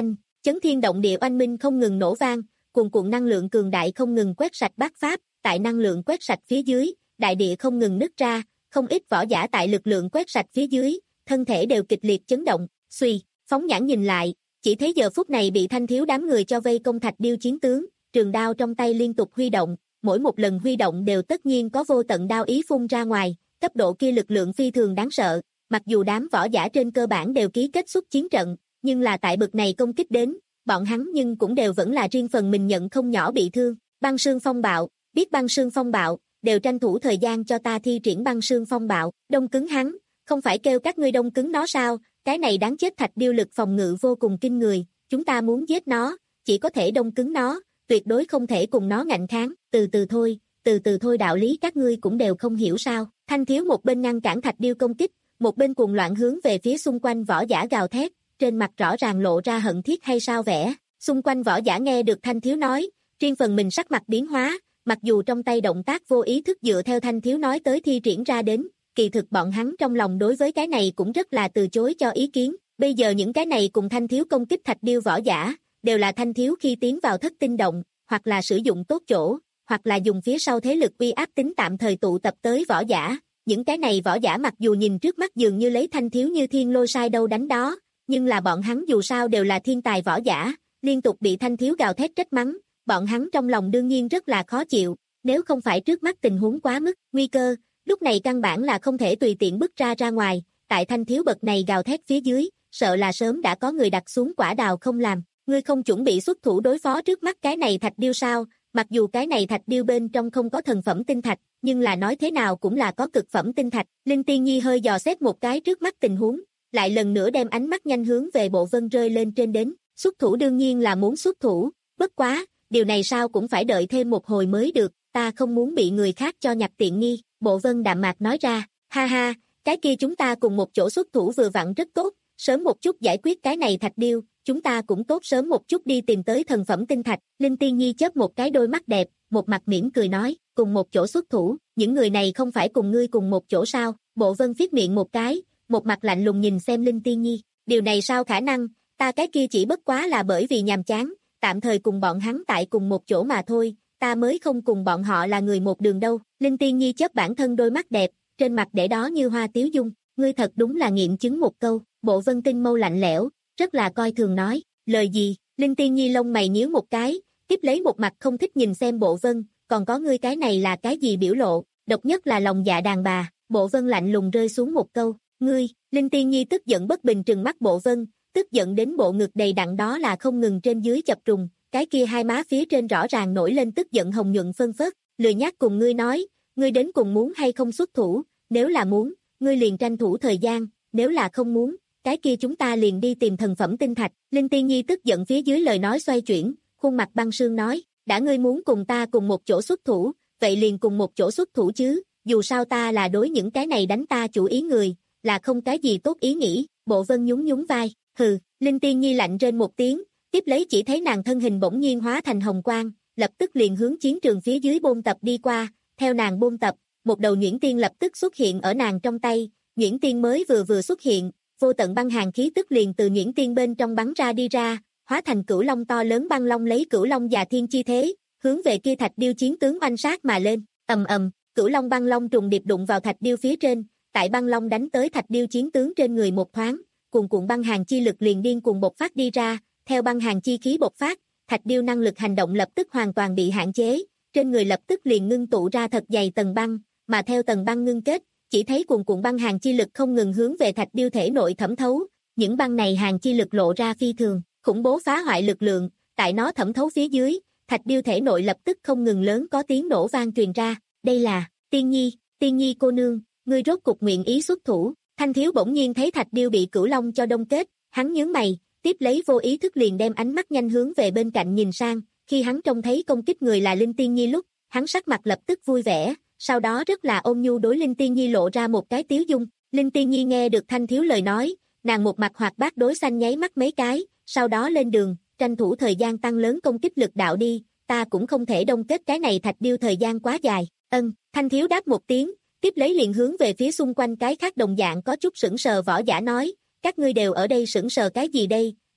Chấn thiên động địa oanh minh không ngừng nổ vang, cuồn cuộn năng lượng cường đại không ngừng quét sạch bát pháp, tại năng lượng quét sạch phía dưới, đại địa không ngừng nứt ra, không ít võ giả tại lực lượng quét sạch phía dưới, thân thể đều kịch liệt chấn động, suy, phóng nhãn nhìn lại, chỉ thấy giờ phút này bị Thanh Thiếu đám người cho vây công Thạch Điêu chiến tướng, trường đao trong tay liên tục huy động, mỗi một lần huy động đều tất nhiên có vô tận đao ý phun ra ngoài, cấp độ kia lực lượng phi thường đáng sợ, mặc dù đám võ giả trên cơ bản đều ký kết xuất chiến trận, nhưng là tại bực này công kích đến, bọn hắn nhưng cũng đều vẫn là riêng phần mình nhận không nhỏ bị thương. Băng sương phong bạo, biết băng sương phong bạo, đều tranh thủ thời gian cho ta thi triển băng sương phong bạo, đông cứng hắn, không phải kêu các ngươi đông cứng nó sao, cái này đáng chết Thạch Điêu lực phòng ngự vô cùng kinh người, chúng ta muốn giết nó, chỉ có thể đông cứng nó, tuyệt đối không thể cùng nó ngạnh kháng, từ từ thôi, từ từ thôi đạo lý các ngươi cũng đều không hiểu sao. Thanh Thiếu một bên ngăn cản Thạch Điêu công kích, một bên cuồng loạn hướng về phía xung quanh võ giả gào thét, trên mặt rõ ràng lộ ra hận thiết hay sao vẻ. Xung quanh võ giả nghe được Thanh Thiếu nói, riêng phần mình sắc mặt biến hóa, mặc dù trong tay động tác vô ý thức dựa theo Thanh Thiếu nói tới thi triển ra đến, kỳ thực bọn hắn trong lòng đối với cái này cũng rất là từ chối cho ý kiến. Bây giờ những cái này cùng Thanh Thiếu công kích Thạch Điêu võ giả, đều là Thanh Thiếu khi tiến vào thất tinh động, hoặc là sử dụng tốt chỗ, hoặc là dùng phía sau thế lực uy áp tính tạm thời tụ tập tới võ giả. Những cái này võ giả mặc dù nhìn trước mắt dường như lấy Thanh Thiếu như thiên lôi sai đâu đánh đó, nhưng là bọn hắn dù sao đều là thiên tài võ giả, liên tục bị Thanh Thiếu gào thét trách mắng, bọn hắn trong lòng đương nhiên rất là khó chịu, nếu không phải trước mắt tình huống quá mức nguy cơ, lúc này căn bản là không thể tùy tiện bước ra ra ngoài, tại Thanh Thiếu bậc này gào thét phía dưới, sợ là sớm đã có người đặt xuống quả đào không làm, ngươi không chuẩn bị xuất thủ đối phó trước mắt cái này Thạch Điêu sao? Mặc dù cái này Thạch Điêu bên trong không có thần phẩm tinh thạch, nhưng là nói thế nào cũng là có cực phẩm tinh thạch. Linh Tiên Nhi hơi dò xét một cái trước mắt tình huống, lại lần nữa đem ánh mắt nhanh hướng về Bộ Vân rơi lên trên đến. Xuất thủ đương nhiên là muốn xuất thủ, bất quá, điều này sao cũng phải đợi thêm một hồi mới được, ta không muốn bị người khác cho nhặt tiện nghi. Bộ Vân đạm mạc nói ra, ha ha, cái kia chúng ta cùng một chỗ xuất thủ vừa vặn rất tốt, sớm một chút giải quyết cái này Thạch Điêu. Chúng ta cũng tốt sớm một chút đi tìm tới thần phẩm tinh thạch. Linh Tiên Nhi chớp một cái đôi mắt đẹp, một mặt mỉm cười nói, cùng một chỗ xuất thủ, những người này không phải cùng ngươi cùng một chỗ sao? Bộ Vân viết miệng một cái, một mặt lạnh lùng nhìn xem Linh Tiên Nhi, điều này sao khả năng, ta cái kia chỉ bất quá là bởi vì nhàm chán, tạm thời cùng bọn hắn tại cùng một chỗ mà thôi, ta mới không cùng bọn họ là người một đường đâu. Linh Tiên Nhi chớp bản thân đôi mắt đẹp, trên mặt để đó như hoa tiếu dung, ngươi thật đúng là nghiệm chứng một câu. Bộ Vân tinh mâu lạnh lẽo, rất là coi thường nói, lời gì? Linh Tiên Nhi lông mày nhíu một cái, tiếp lấy một mặt không thích nhìn xem Bộ Vân, còn có ngươi cái này là cái gì biểu lộ, độc nhất là lòng dạ đàn bà. Bộ Vân lạnh lùng rơi xuống một câu, ngươi. Linh Tiên Nhi tức giận bất bình trừng mắt Bộ Vân, tức giận đến bộ ngực đầy đặn đó là không ngừng trên dưới chập trùng, cái kia hai má phía trên rõ ràng nổi lên tức giận hồng nhuận phân phớt, lười nhác cùng ngươi nói, ngươi đến cùng muốn hay không xuất thủ, nếu là muốn, ngươi liền tranh thủ thời gian, nếu là không muốn, cái kia chúng ta liền đi tìm thần phẩm tinh thạch. Linh Tiên Nhi tức giận phía dưới lời nói xoay chuyển, khuôn mặt băng sương nói, đã ngươi muốn cùng ta cùng một chỗ xuất thủ, vậy liền cùng một chỗ xuất thủ chứ, dù sao ta là đối những cái này đánh ta chủ ý người, là không cái gì tốt ý nghĩ. Bộ Vân nhún nhún vai, hừ. Linh Tiên Nhi lạnh rên một tiếng, tiếp lấy chỉ thấy nàng thân hình bỗng nhiên hóa thành hồng quang, lập tức liền hướng chiến trường phía dưới bôn tập đi qua, theo nàng bôn tập, một đầu nhuyễn tiên lập tức xuất hiện ở nàng trong tay, nhuyễn tiên mới vừa vừa xuất hiện, vô tận băng hàn khí tức liền từ nhuyễn tiên bên trong bắn ra đi ra, hóa thành cửu long to lớn băng long lấy cửu long già thiên chi thế, hướng về kia Thạch Điêu chiến tướng oanh sát mà lên, ầm ầm, cửu long băng long trùng điệp đụng vào Thạch Điêu phía trên, tại băng long đánh tới Thạch Điêu chiến tướng trên người một thoáng, cuồn cuộn băng hàn chi lực liền điên cuồng bộc phát đi ra, theo băng hàn chi khí bộc phát, Thạch Điêu năng lực hành động lập tức hoàn toàn bị hạn chế, trên người lập tức liền ngưng tụ ra thật dày tầng băng, mà theo tầng băng ngưng kết, chỉ thấy cuồn cuộn băng hàn chi lực không ngừng hướng về Thạch Điêu thể nội thẩm thấu, những băng này hàn chi lực lộ ra phi thường, khủng bố phá hoại lực lượng, tại nó thẩm thấu phía dưới, Thạch Điêu thể nội lập tức không ngừng lớn có tiếng nổ vang truyền ra, đây là, Tiên Nhi, Tiên Nhi cô nương, ngươi rốt cục nguyện ý xuất thủ. Thanh Thiếu bỗng nhiên thấy Thạch Điêu bị cửu long cho đông kết, hắn nhướng mày, tiếp lấy vô ý thức liền đem ánh mắt nhanh hướng về bên cạnh nhìn sang, khi hắn trông thấy công kích người là Linh Tiên Nhi lúc, hắn sắc mặt lập tức vui vẻ, sau đó rất là ôn nhu đối Linh Tiên Nhi lộ ra một cái tiếu dung. Linh Tiên Nhi nghe được Thanh Thiếu lời nói, nàng một mặt hoạt bát đối xanh nháy mắt mấy cái, sau đó lên đường, tranh thủ thời gian tăng lớn công kích lực đạo đi, ta cũng không thể đông kết cái này Thạch Điêu thời gian quá dài. Ân, Thanh Thiếu đáp một tiếng, tiếp lấy liền hướng về phía xung quanh cái khác đồng dạng có chút sững sờ võ giả nói, các ngươi đều ở đây sững sờ cái gì đây,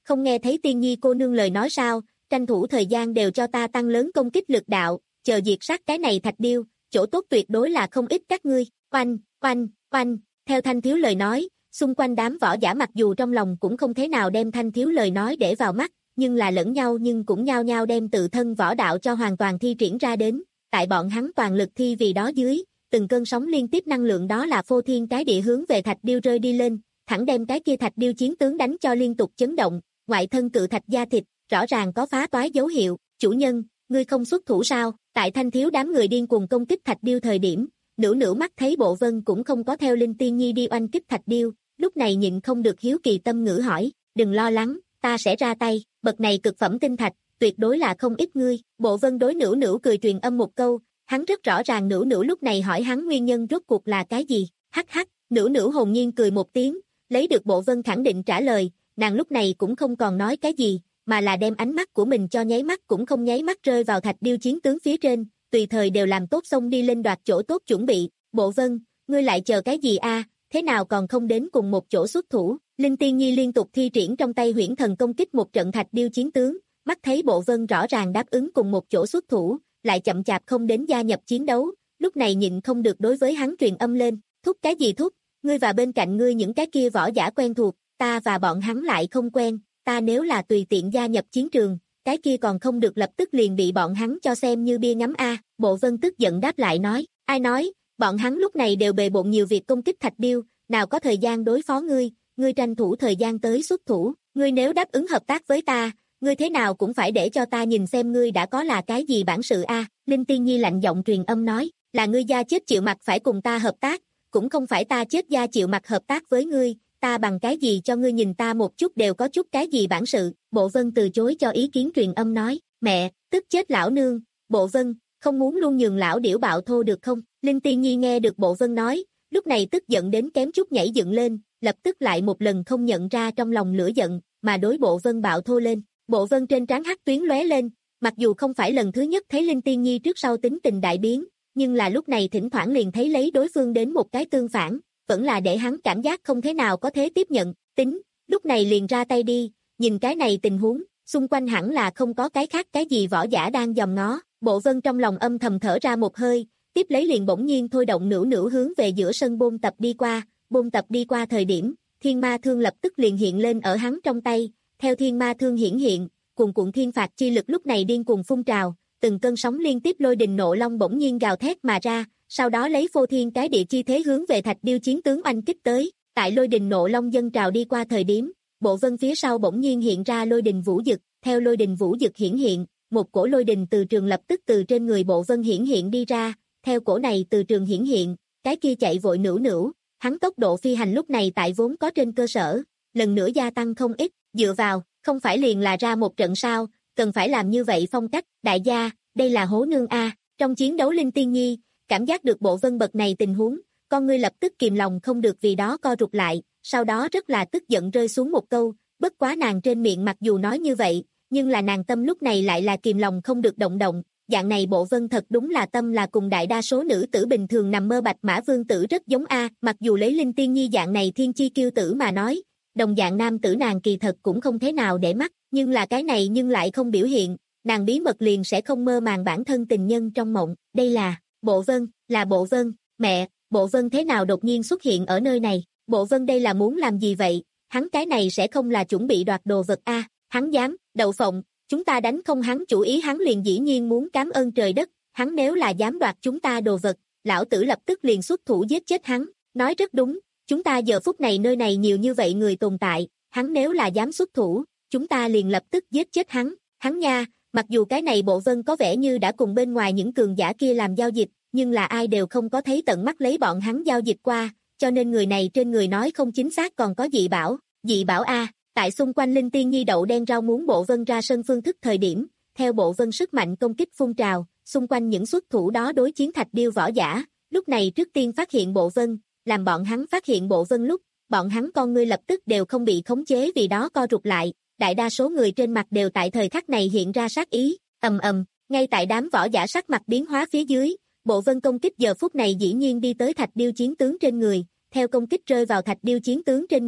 không nghe thấy Tiên Nhi cô nương lời nói sao, tranh thủ thời gian đều cho ta tăng lớn công kích lực đạo, chờ diệt sát cái này thạch điêu, chỗ tốt tuyệt đối là không ít các ngươi, oanh, oanh, oanh, theo Thanh Thiếu lời nói, xung quanh đám võ giả mặc dù trong lòng cũng không thế nào đem Thanh Thiếu lời nói để vào mắt, nhưng là lẫn nhau nhưng cũng nhao nhao đem tự thân võ đạo cho hoàn toàn thi triển ra đến, tại bọn hắn toàn lực thi vì đó dưới, từng cơn sóng liên tiếp năng lượng đó là phô thiên cái địa hướng về thạch điêu rơi đi lên, thẳng đem cái kia thạch điêu chiến tướng đánh cho liên tục chấn động, ngoại thân cự thạch da thịt, rõ ràng có phá toái dấu hiệu, chủ nhân, ngươi không xuất thủ sao? Tại Thanh Thiếu đám người điên cuồng công kích thạch điêu thời điểm, Nữu Nữu mắt thấy Bộ Vân cũng không có theo Linh Tiên Nhi đi oanh kích thạch điêu, lúc này nhịn không được hiếu kỳ tâm ngữ hỏi, đừng lo lắng, ta sẽ ra tay, bậc này cực phẩm tinh thạch, tuyệt đối là không ít ngươi. Bộ Vân đối Nữu Nữu cười truyền âm một câu, hắn rất rõ ràng Nữu Nữu lúc này hỏi hắn nguyên nhân rốt cuộc là cái gì, hắc hắc, Nữu Nữu hồn nhiên cười một tiếng, lấy được Bộ Vân khẳng định trả lời, nàng lúc này cũng không còn nói cái gì, mà là đem ánh mắt của mình cho nháy mắt cũng không nháy mắt rơi vào thạch điêu chiến tướng phía trên, tùy thời đều làm tốt xông đi lên đoạt chỗ tốt chuẩn bị. Bộ Vân, ngươi lại chờ cái gì a? Thế nào còn không đến cùng một chỗ xuất thủ? Linh Tiên Nhi liên tục thi triển trong tay huyễn thần công kích một trận thạch điêu chiến tướng, mắt thấy Bộ Vân rõ ràng đáp ứng cùng một chỗ xuất thủ, lại chậm chạp không đến gia nhập chiến đấu, lúc này nhịn không được đối với hắn truyền âm lên, thúc cái gì thúc, ngươi và bên cạnh ngươi những cái kia võ giả quen thuộc, ta và bọn hắn lại không quen, ta nếu là tùy tiện gia nhập chiến trường, cái kia còn không được lập tức liền bị bọn hắn cho xem như bia ngắm a. Bộ Vân tức giận đáp lại nói, ai nói, bọn hắn lúc này đều bề bộn nhiều việc công kích thạch điêu, nào có thời gian đối phó ngươi, ngươi tranh thủ thời gian tới xuất thủ, ngươi nếu đáp ứng hợp tác với ta, ngươi thế nào cũng phải để cho ta nhìn xem ngươi đã có là cái gì bản sự a. Linh Tiên Nhi lạnh giọng truyền âm nói, là ngươi da chết chịu mặt phải cùng ta hợp tác, cũng không phải ta chết da chịu mặt hợp tác với ngươi, ta bằng cái gì cho ngươi nhìn ta một chút đều có chút cái gì bản sự. Bộ Vân từ chối cho ý kiến truyền âm nói, mẹ, tức chết lão nương. Bộ Vân, không muốn luôn nhường lão điểu bạo thô được không? Linh Tiên Nhi nghe được Bộ Vân nói, lúc này tức giận đến kém chút nhảy dựng lên, lập tức lại một lần không nhận ra trong lòng lửa giận, mà đối Bộ Vân bạo thô lên. Bộ Vân trên trán hắc tuyến lóe lên, mặc dù không phải lần thứ nhất thấy Linh Tiên Nhi trước sau tính tình đại biến, nhưng là lúc này thỉnh thoảng liền thấy lấy đối phương đến một cái tương phản, vẫn là để hắn cảm giác không thế nào có thế tiếp nhận, tính, lúc này liền ra tay đi, nhìn cái này tình huống, xung quanh hẳn là không có cái khác cái gì võ giả đang dòm ngó. Bộ Vân trong lòng âm thầm thở ra một hơi, tiếp lấy liền bỗng nhiên thôi động Nữu Nữu hướng về giữa sân bôn tập đi qua, bôn tập đi qua thời điểm, thiên ma thương lập tức liền hiện lên ở hắn trong tay, theo thiên ma thương hiển hiện, cuồn cuộn thiên phạt chi lực lúc này điên cuồng phun trào, từng cơn sóng liên tiếp lôi đình nộ long bỗng nhiên gào thét mà ra, sau đó lấy phô thiên cái địa chi thế hướng về thạch điêu chiến tướng oanh kích tới, tại lôi đình nộ long dâng trào đi qua thời điểm, Bộ Vân phía sau bỗng nhiên hiện ra lôi đình vũ dực, theo lôi đình vũ dực hiển hiện, một cổ lôi đình từ trường lập tức từ trên người Bộ Vân hiển hiện đi ra, theo cổ này từ trường hiển hiện, cái kia chạy vội Nữu Nữu, hắn tốc độ phi hành lúc này tại vốn có trên cơ sở, lần nữa gia tăng không ít, dựa vào, không phải liền là ra một trận sao, cần phải làm như vậy phong cách, đại gia, đây là hố nương a. Trong chiến đấu Linh Tiên Nhi, cảm giác được Bộ Vân bậc này tình huống, con ngươi lập tức kìm lòng không được vì đó co rụt lại, sau đó rất là tức giận rơi xuống một câu, bất quá nàng trên miệng mặc dù nói như vậy, nhưng là nàng tâm lúc này lại là kìm lòng không được động động, dạng này Bộ Vân thật đúng là tâm là cùng đại đa số nữ tử bình thường nằm mơ bạch mã vương tử rất giống a, mặc dù lấy Linh Tiên Nhi dạng này thiên chi kiêu tử mà nói, đồng dạng nam tử nàng kỳ thật cũng không thế nào để mắt, nhưng là cái này nhưng lại không biểu hiện, nàng bí mật liền sẽ không mơ màng bản thân tình nhân trong mộng, đây là, Bộ Vân, là Bộ Vân, mẹ, Bộ Vân thế nào đột nhiên xuất hiện ở nơi này, Bộ Vân đây là muốn làm gì vậy, hắn cái này sẽ không là chuẩn bị đoạt đồ vật a, hắn dám, đậu phộng, chúng ta đánh không hắn chủ ý hắn liền dĩ nhiên muốn cảm ơn trời đất, hắn nếu là dám đoạt chúng ta đồ vật, lão tử lập tức liền xuất thủ giết chết hắn, nói rất đúng, chúng ta giờ phút này nơi này nhiều như vậy người tồn tại, hắn nếu là dám xuất thủ, chúng ta liền lập tức giết chết hắn, hắn nha, mặc dù cái này Bộ Vân có vẻ như đã cùng bên ngoài những cường giả kia làm giao dịch, nhưng là ai đều không có thấy tận mắt lấy bọn hắn giao dịch qua, cho nên người này trên người nói không chính xác còn có dị bảo, dị bảo a. Tại xung quanh Linh Tiên Nhi đậu đen rau muốn Bộ Vân ra sân phương thức thời điểm, theo Bộ Vân sức mạnh công kích phun trào, xung quanh những xuất thủ đó đối chiến thạch điêu võ giả, lúc này trước tiên phát hiện Bộ Vân, làm bọn hắn phát hiện Bộ Vân lúc, bọn hắn con ngươi lập tức đều không bị khống chế vì đó co rụt lại, đại đa số người trên mặt đều tại thời khắc này hiện ra sát ý, ầm ầm, ngay tại đám võ giả sắc mặt biến hóa phía dưới, Bộ Vân công kích giờ phút này dĩ nhiên đi tới thạch điêu chiến tướng trên người, theo công kích rơi vào thạch điêu chiến tướng trên người,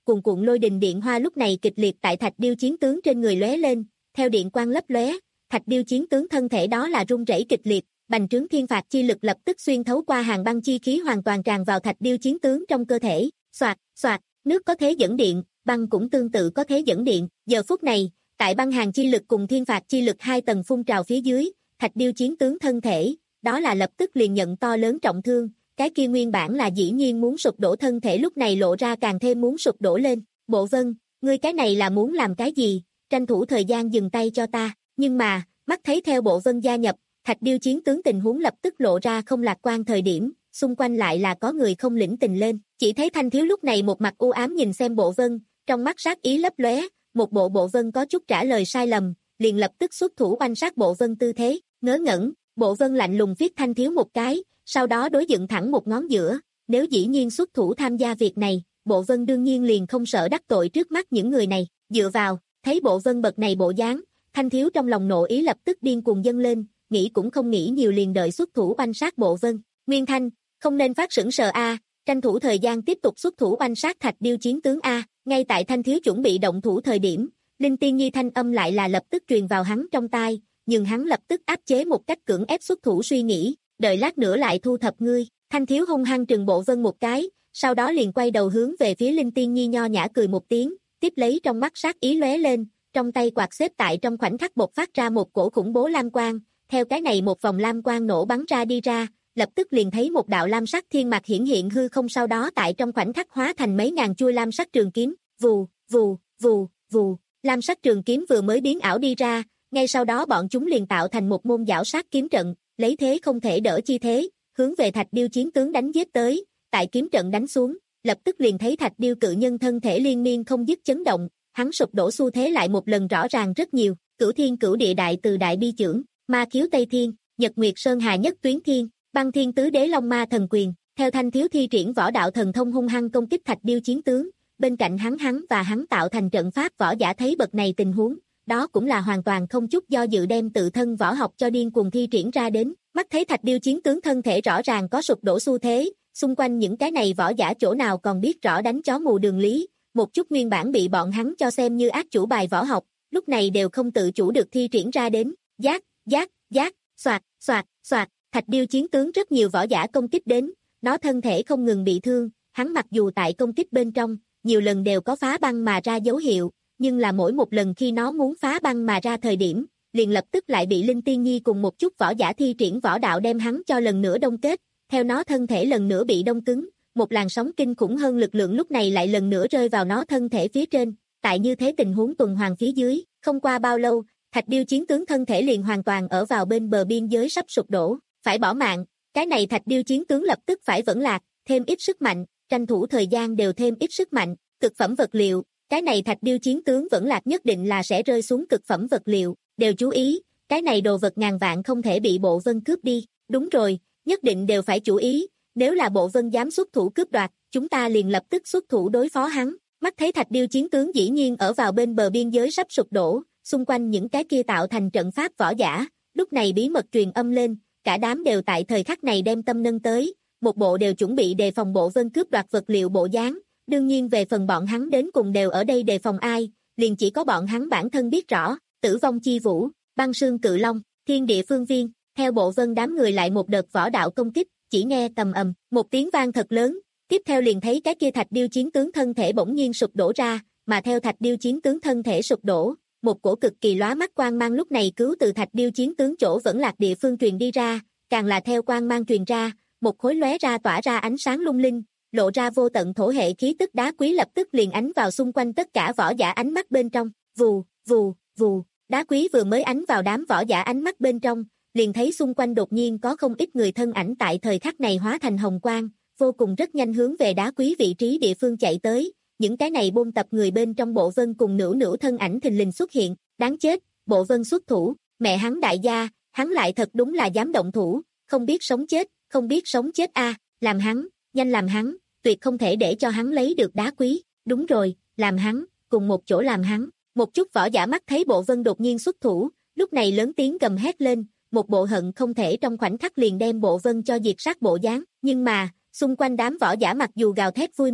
cuồn cuộn lôi đình điện hoa lúc này kịch liệt tại Thạch Điêu chiến tướng trên người lóe lên, theo điện quang lấp lóe, Thạch Điêu chiến tướng thân thể đó là rung rẩy kịch liệt, bành trướng thiên phạt chi lực lập tức xuyên thấu qua hàng băng chi khí hoàn toàn tràn vào Thạch Điêu chiến tướng trong cơ thể, xoạt, xoạt, nước có thế dẫn điện, băng cũng tương tự có thế dẫn điện, giờ phút này, tại băng hàng chi lực cùng thiên phạt chi lực hai tầng phun trào phía dưới, Thạch Điêu chiến tướng thân thể, đó là lập tức liền nhận to lớn trọng thương, cái kia nguyên bản là dĩ nhiên muốn sụp đổ thân thể lúc này lộ ra càng thêm muốn sụp đổ lên, Bộ Vân, ngươi cái này là muốn làm cái gì, tranh thủ thời gian dừng tay cho ta, nhưng mà, mắt thấy theo Bộ Vân gia nhập, Thạch Điêu chiến tướng tình huống lập tức lộ ra không lạc quan thời điểm, xung quanh lại là có người không lĩnh tình lên, chỉ thấy Thanh Thiếu lúc này một mặt u ám nhìn xem Bộ Vân, trong mắt sát ý lấp lóe, một bộ Bộ Vân có chút trả lời sai lầm, liền lập tức xuất thủ oanh sát Bộ Vân tư thế, ngớ ngẩn, Bộ Vân lạnh lùng viết Thanh Thiếu một cái, sau đó đối dựng thẳng một ngón giữa, nếu dĩ nhiên xuất thủ tham gia việc này, Bộ Vân đương nhiên liền không sợ đắc tội trước mắt những người này, dựa vào, thấy Bộ Vân bậc này bộ dáng, Thanh Thiếu trong lòng nộ ý lập tức điên cuồng dâng lên, nghĩ cũng không nghĩ nhiều liền đợi xuất thủ oanh sát Bộ Vân, Nguyên Thanh, không nên phát sững sờ a, tranh thủ thời gian tiếp tục xuất thủ oanh sát Thạch Điêu chiến tướng a, ngay tại Thanh Thiếu chuẩn bị động thủ thời điểm, Linh Tiên Nhi thanh âm lại là lập tức truyền vào hắn trong tai, nhưng hắn lập tức áp chế một cách cưỡng ép xuất thủ suy nghĩ, đợi lát nữa lại thu thập ngươi, Thanh Thiếu hung hăng trừng Bộ Vân một cái, sau đó liền quay đầu hướng về phía Linh Tiên Nhi nho nhã cười một tiếng, tiếp lấy trong mắt sát ý lóe lên, trong tay quạt xếp tại trong khoảnh khắc bộc phát ra một cổ khủng bố lam quang, theo cái này một vòng lam quang nổ bắn ra đi ra, lập tức liền thấy một đạo lam sắc thiên mạc hiển hiện hư không sau đó tại trong khoảnh khắc hóa thành mấy ngàn chuôi lam sắc trường kiếm, vù, vù, vù, vù, lam sắc trường kiếm vừa mới biến ảo đi ra, ngay sau đó bọn chúng liền tạo thành một môn giảo sát kiếm trận, lấy thế không thể đỡ chi thế, hướng về Thạch Điêu chiến tướng đánh giết tới, tại kiếm trận đánh xuống, lập tức liền thấy Thạch Điêu cự nhân thân thể liên miên không dứt chấn động, hắn sụp đổ xu thế lại một lần rõ ràng rất nhiều, cửu thiên cửu địa đại từ đại bi chưởng, ma khiếu Tây Thiên, Nhật Nguyệt Sơn Hà nhất tuyến thiên, băng thiên tứ đế long ma thần quyền, theo Thanh Thiếu thi triển võ đạo thần thông hung hăng công kích Thạch Điêu chiến tướng, bên cạnh hắn hắn và hắn tạo thành trận pháp võ giả thấy bậc này tình huống, đó cũng là hoàn toàn không chút do dự đem tự thân võ học cho điên cuồng thi triển ra đến, mắt thấy Thạch Điêu chiến tướng thân thể rõ ràng có sụp đổ xu thế, xung quanh những cái này võ giả chỗ nào còn biết rõ đánh chó mù đường lý, một chút nguyên bản bị bọn hắn cho xem như ác chủ bài võ học, lúc này đều không tự chủ được thi triển ra đến, giác, giác, giác, xoạt, xoạt, xoạt, Thạch Điêu chiến tướng rất nhiều võ giả công kích đến, nó thân thể không ngừng bị thương, hắn mặc dù tại công kích bên trong, nhiều lần đều có phá băng mà ra dấu hiệu, nhưng là mỗi một lần khi nó muốn phá băng mà ra thời điểm, liền lập tức lại bị Linh Tiên Nhi cùng một chút võ giả thi triển võ đạo đem hắn cho lần nữa đông kết, theo nó thân thể lần nữa bị đông cứng, một làn sóng kinh khủng hơn lực lượng lúc này lại lần nữa rơi vào nó thân thể phía trên, tại như thế tình huống tuần hoàn phía dưới, không qua bao lâu, Thạch Điêu chiến tướng thân thể liền hoàn toàn ở vào bên bờ biên giới sắp sụp đổ, phải bỏ mạng, cái này Thạch Điêu chiến tướng lập tức phải vẫn lạc, thêm ít sức mạnh, tranh thủ thời gian đều thêm ít sức mạnh, cực phẩm vật liệu, cái này Thạch Điêu chiến tướng vẫn lạc nhất định là sẽ rơi xuống cực phẩm vật liệu, đều chú ý, cái này đồ vật ngàn vạn không thể bị Bộ Vân cướp đi, đúng rồi, nhất định đều phải chú ý, nếu là Bộ Vân dám xuất thủ cướp đoạt, chúng ta liền lập tức xuất thủ đối phó hắn, mắt thấy Thạch Điêu chiến tướng dĩ nhiên ở vào bên bờ biên giới sắp sụp đổ, xung quanh những cái kia tạo thành trận pháp võ giả, lúc này bí mật truyền âm lên, cả đám đều tại thời khắc này đem tâm nâng tới, một bộ đều chuẩn bị đề phòng Bộ Vân cướp đoạt vật liệu bộ dáng, đương nhiên về phần bọn hắn đến cùng đều ở đây đề phòng ai, liền chỉ có bọn hắn bản thân biết rõ, Tử Vong Chi Vũ, Băng Sương Cự Long, Thiên Địa Phương Viên, theo Bộ Vân đám người lại một đợt võ đạo công kích, chỉ nghe tầm ầm, một tiếng vang thật lớn, tiếp theo liền thấy cái kia Thạch Điêu chiến tướng thân thể bỗng nhiên sụp đổ ra, mà theo Thạch Điêu chiến tướng thân thể sụp đổ, một cổ cực kỳ lóa mắt quang mang lúc này cứu từ Thạch Điêu chiến tướng chỗ vẫn lạc địa phương truyền đi ra, càng là theo quang mang truyền ra, một khối lóe ra tỏa ra ánh sáng lung linh, lộ ra vô tận thổ hệ khí tức đá quý lập tức liền ánh vào xung quanh tất cả võ giả ánh mắt bên trong, vù, vù, vù, đá quý vừa mới ánh vào đám võ giả ánh mắt bên trong, liền thấy xung quanh đột nhiên có không ít người thân ảnh tại thời khắc này hóa thành hồng quang, vô cùng rất nhanh hướng về đá quý vị trí địa phương chạy tới, những cái này bôn tập người bên trong Bộ Vân cùng nữu nữu thân ảnh thình lình xuất hiện, đáng chết, Bộ Vân xuất thủ, mẹ hắn đại gia, hắn lại thật đúng là dám động thủ, không biết sống chết, không biết sống chết a, làm hắn, nhanh làm hắn, tuyệt không thể để cho hắn lấy được đá quý, đúng rồi, làm hắn, cùng một chỗ làm hắn, một chút võ giả mắt thấy Bộ Vân đột nhiên xuất thủ, lúc này lớn tiếng gầm hét lên, một bộ hận không thể trong khoảnh khắc liền đem Bộ Vân cho diệt sát bộ dáng, nhưng mà, xung quanh đám võ giả mặc dù gào thét vui mừng,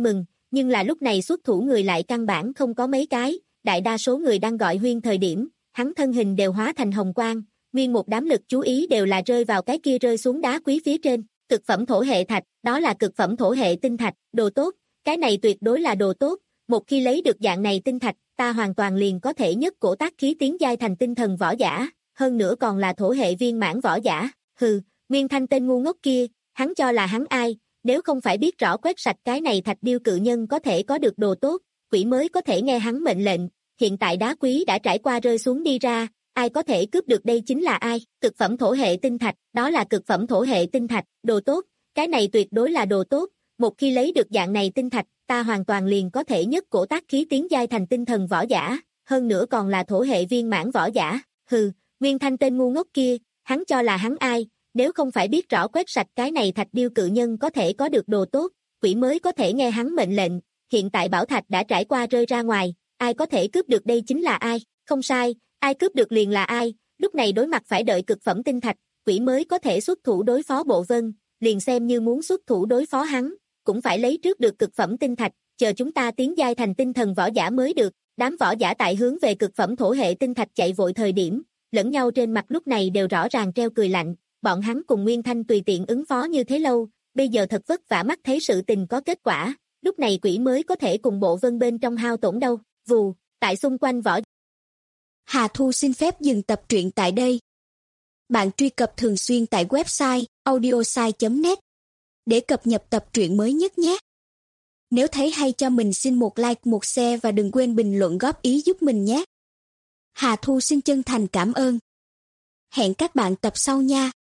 nhưng là lúc này xuất thủ người lại căn bản không có mấy cái, đại đa số người đang gọi huyên thời điểm, hắn thân hình đều hóa thành hồng quang, nguyên một đám lực chú ý đều là rơi vào cái kia rơi xuống đá quý phía trên, cực phẩm thổ hệ thạch, đó là cực phẩm thổ hệ tinh thạch, đồ tốt, cái này tuyệt đối là đồ tốt, một khi lấy được dạng này tinh thạch, ta hoàn toàn liền có thể nhất cổ tác khí tiến giai thành tinh thần võ giả, hơn nữa còn là thổ hệ viên mãn võ giả, hừ, Nguyên Thanh tên ngu ngốc kia, hắn cho là hắn ai, nếu không phải biết rõ quét sạch cái này thạch điêu cự nhân có thể có được đồ tốt, quỷ mới có thể nghe hắn mệnh lệnh, hiện tại đá quý đã trải qua rơi xuống đi ra, ai có thể cướp được đây chính là ai, cực phẩm thổ hệ tinh thạch, đó là cực phẩm thổ hệ tinh thạch, đồ tốt, cái này tuyệt đối là đồ tốt, một khi lấy được dạng này tinh thạch, ta hoàn toàn liền có thể nhất cổ tác khí tiến giai thành tinh thần võ giả, hơn nữa còn là thổ hệ viên mãn võ giả, hừ, Nguyên Thanh tên ngu ngốc kia, hắn cho là hắn ai, nếu không phải biết rõ quét sạch cái này thạch điêu cự nhân có thể có được đồ tốt, quỷ mới có thể nghe hắn mệnh lệnh, hiện tại bảo thạch đã trải qua rơi ra ngoài, ai có thể cướp được đây chính là ai, không sai, ai cướp được liền là ai, lúc này đối mặt phải đợi cực phẩm tinh thạch, quỷ mới có thể xuất thủ đối phó Bộ Vân, liền xem như muốn xuất thủ đối phó hắn, cũng phải lấy trước được cực phẩm tinh thạch, chờ chúng ta tiến giai thành tinh thần võ giả mới được, đám võ giả tại hướng về cực phẩm thổ hệ tinh thạch chạy vội thời điểm, lẫn nhau trên mặt lúc này đều rõ ràng treo cười lạnh, bọn hắn cùng Nguyên Thanh tùy tiện ứng phó như thế lâu, bây giờ thật vất vả mắt thấy sự tình có kết quả, lúc này quỷ mới có thể cùng Bộ Vân bên trong hao tổn đâu, vù, tại xung quanh võ. Hà Thu xin phép dừng tập truyện tại đây. Bạn truy cập thường xuyên tại website audiosai chấm net để cập nhật tập truyện mới nhất nhé. Nếu thấy hay cho mình xin một like, một share và đừng quên bình luận góp ý giúp mình nhé. Hà Thu xin chân thành cảm ơn. Hẹn các bạn tập sau nha.